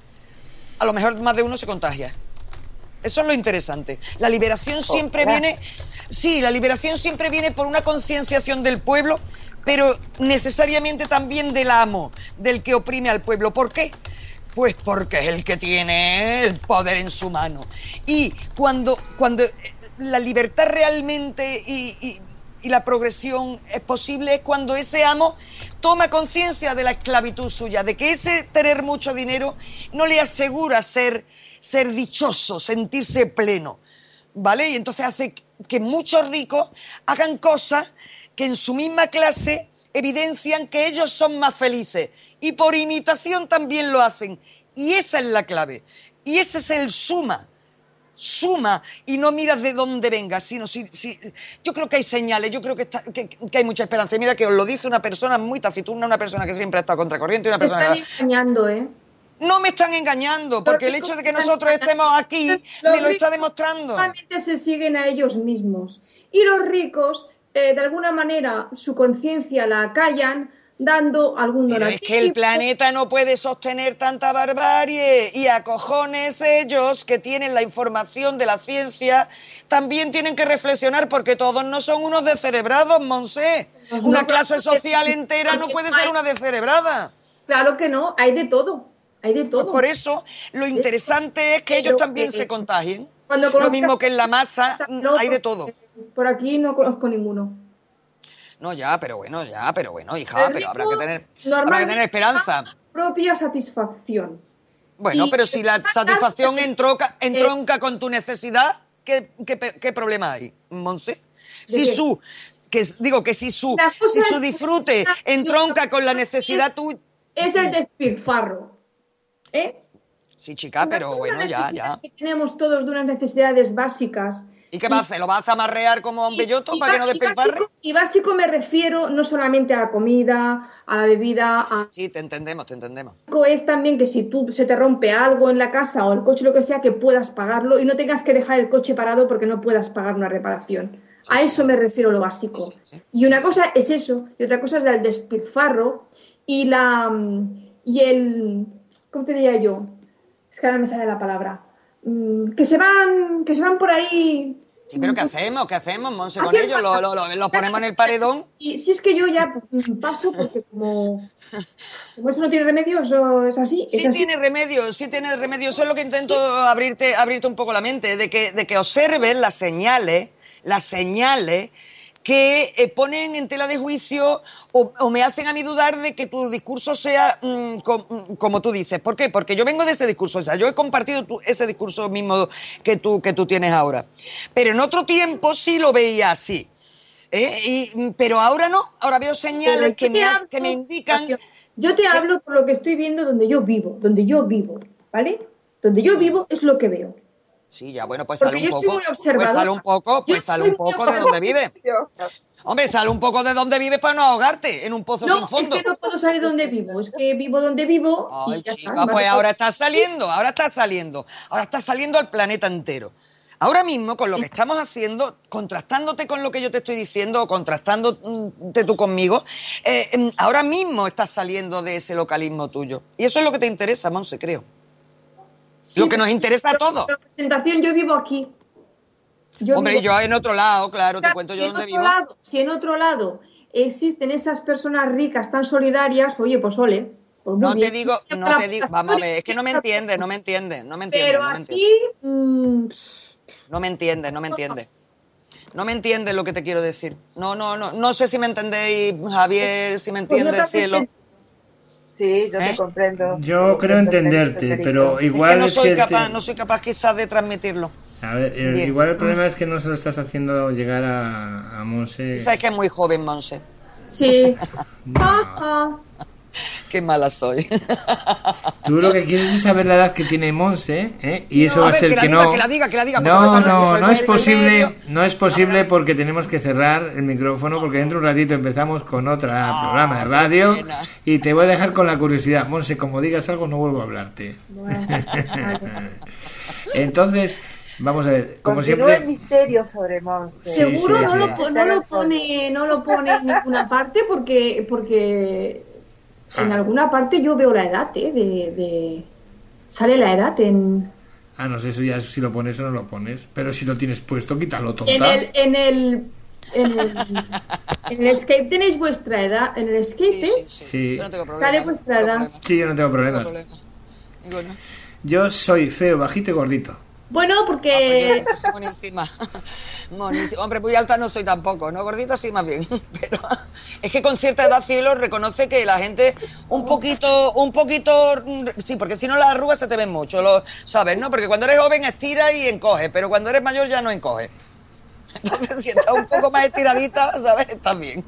a lo mejor más de uno se contagia. Eso es lo interesante. La liberación siempre viene... Sí, la liberación siempre viene por una concienciación del pueblo, pero necesariamente también del amo, del que oprime al pueblo. ¿Por qué? Pues porque es el que tiene el poder en su mano. Y cuando, cuando la libertad realmente y, y, y la progresión es posible es cuando ese amo toma conciencia de la esclavitud suya, de que ese tener mucho dinero no le asegura ser, ser dichoso, sentirse pleno, ¿vale? Y entonces hace que muchos ricos hagan cosas que en su misma clase evidencian que ellos son más felices y por imitación también lo hacen. Y esa es la clave. Y ese es el suma. Suma y no miras de dónde vengas, sino si, si, yo creo que hay señales, yo creo que, está, que, que hay mucha esperanza. Y mira que os lo dice una persona muy taciturna, una persona que siempre ha estado contracorriente, una Te persona están engañando, ¿eh? No me están engañando, porque el hecho de que nosotros estemos aquí me lo está demostrando. Solamente se siguen a ellos mismos. Y los ricos, eh, de alguna manera, su conciencia la callan, dando algún Pero donativo. es que el planeta no puede sostener tanta barbarie y a cojones ellos que tienen la información de la ciencia también tienen que reflexionar porque todos no son unos descerebrados, Monse. Pues Una no, clase porque- social entera no puede ser una descerebrada. Claro que no, hay de todo, hay de todo. Pues por eso lo interesante es que ellos Pero, también eh, se contagien. Cuando Lo conozcas- mismo que en la masa mm, No, hay de todo. Por aquí no conozco ninguno. No, ya, pero bueno, ya, pero bueno, hija, El pero rico habrá que tener, habrá que normalmente tener esperanza. Propia satisfacción. Bueno, Y- pero si la satisfacción entronca, Eh, entronca con tu necesidad, ¿qué, qué, pe- qué problema hay, Monse? Si qué? su, que, digo que si su, La cosa si su es- disfrute entronca con la necesidad tuya... Es el despilfarro. ¿Eh? Sí, chica, pero Una bueno, ya, necesidad ya. que tenemos todos de unas necesidades básicas. ¿Y qué va a hacer? ¿Lo vas a amarrear como a un Y- belloto y para que ba- no y despilfarre? básico, y básico me refiero no solamente a la comida, a la bebida, a... Sí, te entendemos, te entendemos. Es también que si tú se te rompe algo en la casa o el coche, lo que sea, que puedas pagarlo y no tengas que dejar el coche parado porque no puedas pagar una reparación. A eso me refiero lo básico. Sí, sí, sí. Y una cosa es eso, y otra cosa es el despilfarro y la mm, y el ¿cómo te diría yo? Es que ahora no me sale la palabra. Mm, que se van, que se van por ahí. Sí, pero ¿qué hacemos? ¿Qué hacemos, Monse, con Haciendo- ellos? ¿Lo, lo, lo- los ponemos en el paredón? Y si es que yo ya mm, paso porque como, como eso no tiene remedio, eso es así. Sí es así. tiene remedio, sí tiene remedio. Eso es lo que intento abrirte, abrirte un poco la mente, de que, de que observes las señales, las señales que eh, ponen en tela de juicio o, o me hacen a mí dudar de que tu discurso sea mm, com- mm, como tú dices. ¿Por qué? Porque yo vengo de ese discurso, o sea, yo he compartido tu- ese discurso mismo que tú, que tú tienes ahora. Pero en otro tiempo sí lo veía así. ¿eh? Y, pero ahora no, ahora veo Pero señales yo que te me, ha- hablo- que me indican... Yo te hablo por lo que estoy viendo donde yo vivo, donde yo vivo, ¿vale? Donde yo vivo es lo que veo. Sí, ya, bueno, pues Porque sale un yo soy poco. muy observadora. Pues sale un poco, pues Yo sale soy un muy poco de donde vive. Hombre, sale un poco de donde vives para no ahogarte en un pozo No, sin es fondo. que no puedo salir donde vivo, es que vivo donde vivo. y Ay, ya chica, está, pues no- ahora estás saliendo, ahora estás saliendo, ahora estás saliendo al planeta entero. Ahora mismo, con lo que estamos haciendo, contrastándote con lo que yo te estoy diciendo o contrastándote tú conmigo, eh, em, ahora mismo estás saliendo de ese localismo tuyo. Y eso es lo que te interesa, Monse, creo. Sí, lo que nos interesa a pero todos. por representación, yo vivo aquí. Yo Hombre, vivo yo en otro lado, claro, te Claro, cuento si yo en dónde otro vivo. lado- si en otro lado existen esas personas ricas tan solidarias, oye, pues ole. Pues muy No te bien. digo, no Para- te digo, vamos a ver, es que no me entiendes, no me entiendes, no me entiendes, Pero no me aquí, entiendes. mm, No me entiendes, no me entiendes. No me entiendes lo que te quiero decir. No, no, no, no sé si me entendéis, Javier, si me pues yo entiendes, también cielo. te- Sí, yo ¿Eh? te comprendo. Yo Te creo comprendo, entenderte, Federico. pero Es igual que no es soy que capaz, te- no soy capaz quizás de transmitirlo. A ver, eh, Bien. igual el problema es que no se lo estás haciendo llegar a, a Monse. Sabes que es muy joven, Monse. Sí. No. Ah, ah. Qué mala soy. Tú lo que quieres es saber la edad que tiene Monse, ¿eh? Y eso No, va a a ver, ser que la que diga, no. que la diga, que la diga, porque No, total, no, soy no es medio, posible, medio. no es posible porque tenemos que cerrar el micrófono porque dentro de un ratito empezamos con otro programa de qué radio pena. y te voy a dejar con la curiosidad. Monse, como digas algo no vuelvo a hablarte. Bueno, vale. Entonces, vamos a ver, como Continúa el siempre. misterio sobre Monse. Seguro sí, no, sí. Lo, po- no lo pone, no lo pone en ninguna parte porque, porque en Ah. alguna parte yo veo la edad, ¿eh? De, de- sale la edad en, Ah, no sé, eso ya si lo pones o no lo pones. Pero si lo tienes puesto, quítalo, tonta. en el, en el, en el, en el escape tenéis vuestra edad, en el escape Sí, sí, sí. Sí. Yo no tengo problema. Sale no vuestra tengo edad. problema, Sí, yo no tengo no tengo problemas. problema. Digo, no. Yo soy feo, bajito y gordito. Bueno, Ah, pues porque yo soy buenísima. Buenísima. Hombre, muy alta no soy tampoco, ¿no? Gordita sí, más bien. Pero es que con cierta edad, cielo, reconoce que la gente un poquito, un poquito... Sí, porque si no las arrugas se te ven mucho, lo, ¿sabes? ¿No? Porque cuando eres joven estira y encoge, pero cuando eres mayor ya no encoge. Entonces, si estás un poco más estiradita, ¿sabes? Estás bien.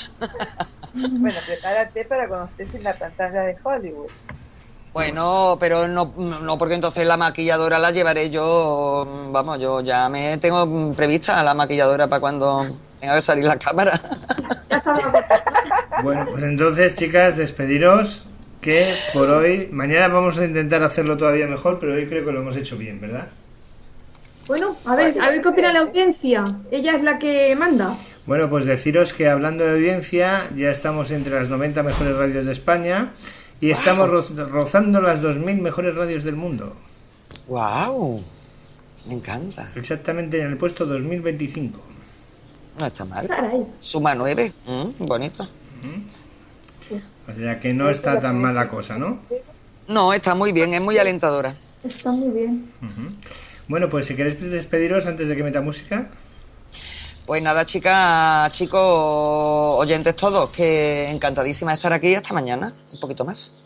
Bueno, prepárate para cuando estés en la pantalla de Hollywood. Bueno, pero no, no porque entonces la maquilladora la llevaré yo, vamos, yo ya me tengo prevista la maquilladora para cuando tenga que salir la cámara. ya sabes. Bueno, pues entonces, chicas, despediros. Que por hoy, mañana vamos a intentar hacerlo todavía mejor, pero hoy creo que lo hemos hecho bien, ¿verdad? Bueno, a ver, a ver qué opina la audiencia. Ella es la que manda. Bueno, pues deciros que hablando de audiencia, ya estamos entre las noventa mejores radios de España y wow. estamos roz- rozando las dos mil mejores radios del mundo. ¡Wow! Me encanta. Exactamente en el puesto dos mil veinticinco. No está mal. Caray. Suma nueve. Mm, bonito. Uh-huh. O sea que no está tan mal la cosa, ¿no? No, está muy bien, es muy alentadora. Está muy bien. Uh-huh. Bueno, pues si queréis despediros antes de que meta música. Pues nada, chicas, chicos, oyentes todos, que encantadísima de estar aquí hasta mañana, un poquito más.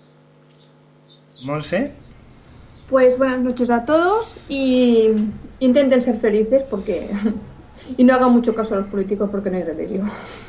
Monse. Pues buenas noches a todos y intenten ser felices porque y no hagan mucho caso a los políticos porque no hay remedio.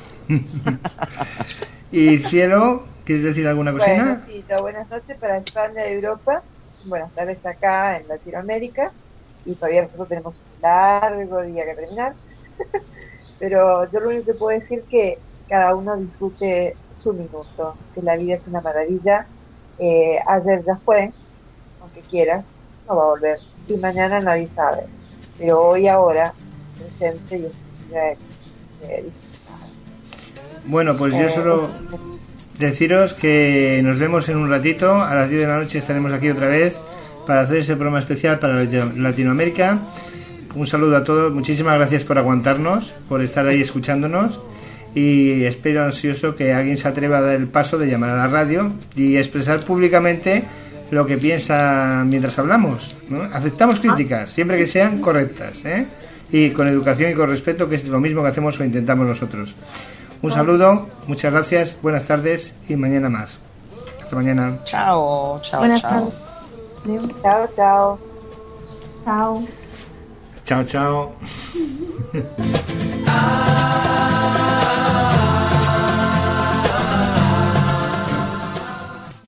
Y Cielo, ¿quieres decir alguna cosina? Bueno, sí, buenas noches para España y Europa, buenas tardes acá en Latinoamérica y todavía nosotros tenemos un largo día que terminar. Pero yo lo único que puedo decir es que cada uno disfrute su minuto, que la vida es una maravilla. Eh, ayer ya fue, aunque quieras, no va a volver. Y mañana nadie sabe. Pero hoy, ahora, presente y es eh, Bueno, pues yo solo deciros que nos vemos en un ratito. A las diez de la noche estaremos aquí otra vez para hacer ese programa especial para Latinoamérica. Un saludo a todos, muchísimas gracias por aguantarnos, por estar ahí escuchándonos y espero ansioso que alguien se atreva a dar el paso de llamar a la radio y expresar públicamente lo que piensa mientras hablamos, ¿no? Aceptamos críticas, siempre que sean correctas, ¿eh? Y con educación y con respeto, que es lo mismo que hacemos o intentamos nosotros. Un saludo, muchas gracias, buenas tardes y mañana más. Hasta mañana. Chao, chao, buenas chao. Tardes. Chao, chao. Chao. Chao, chao.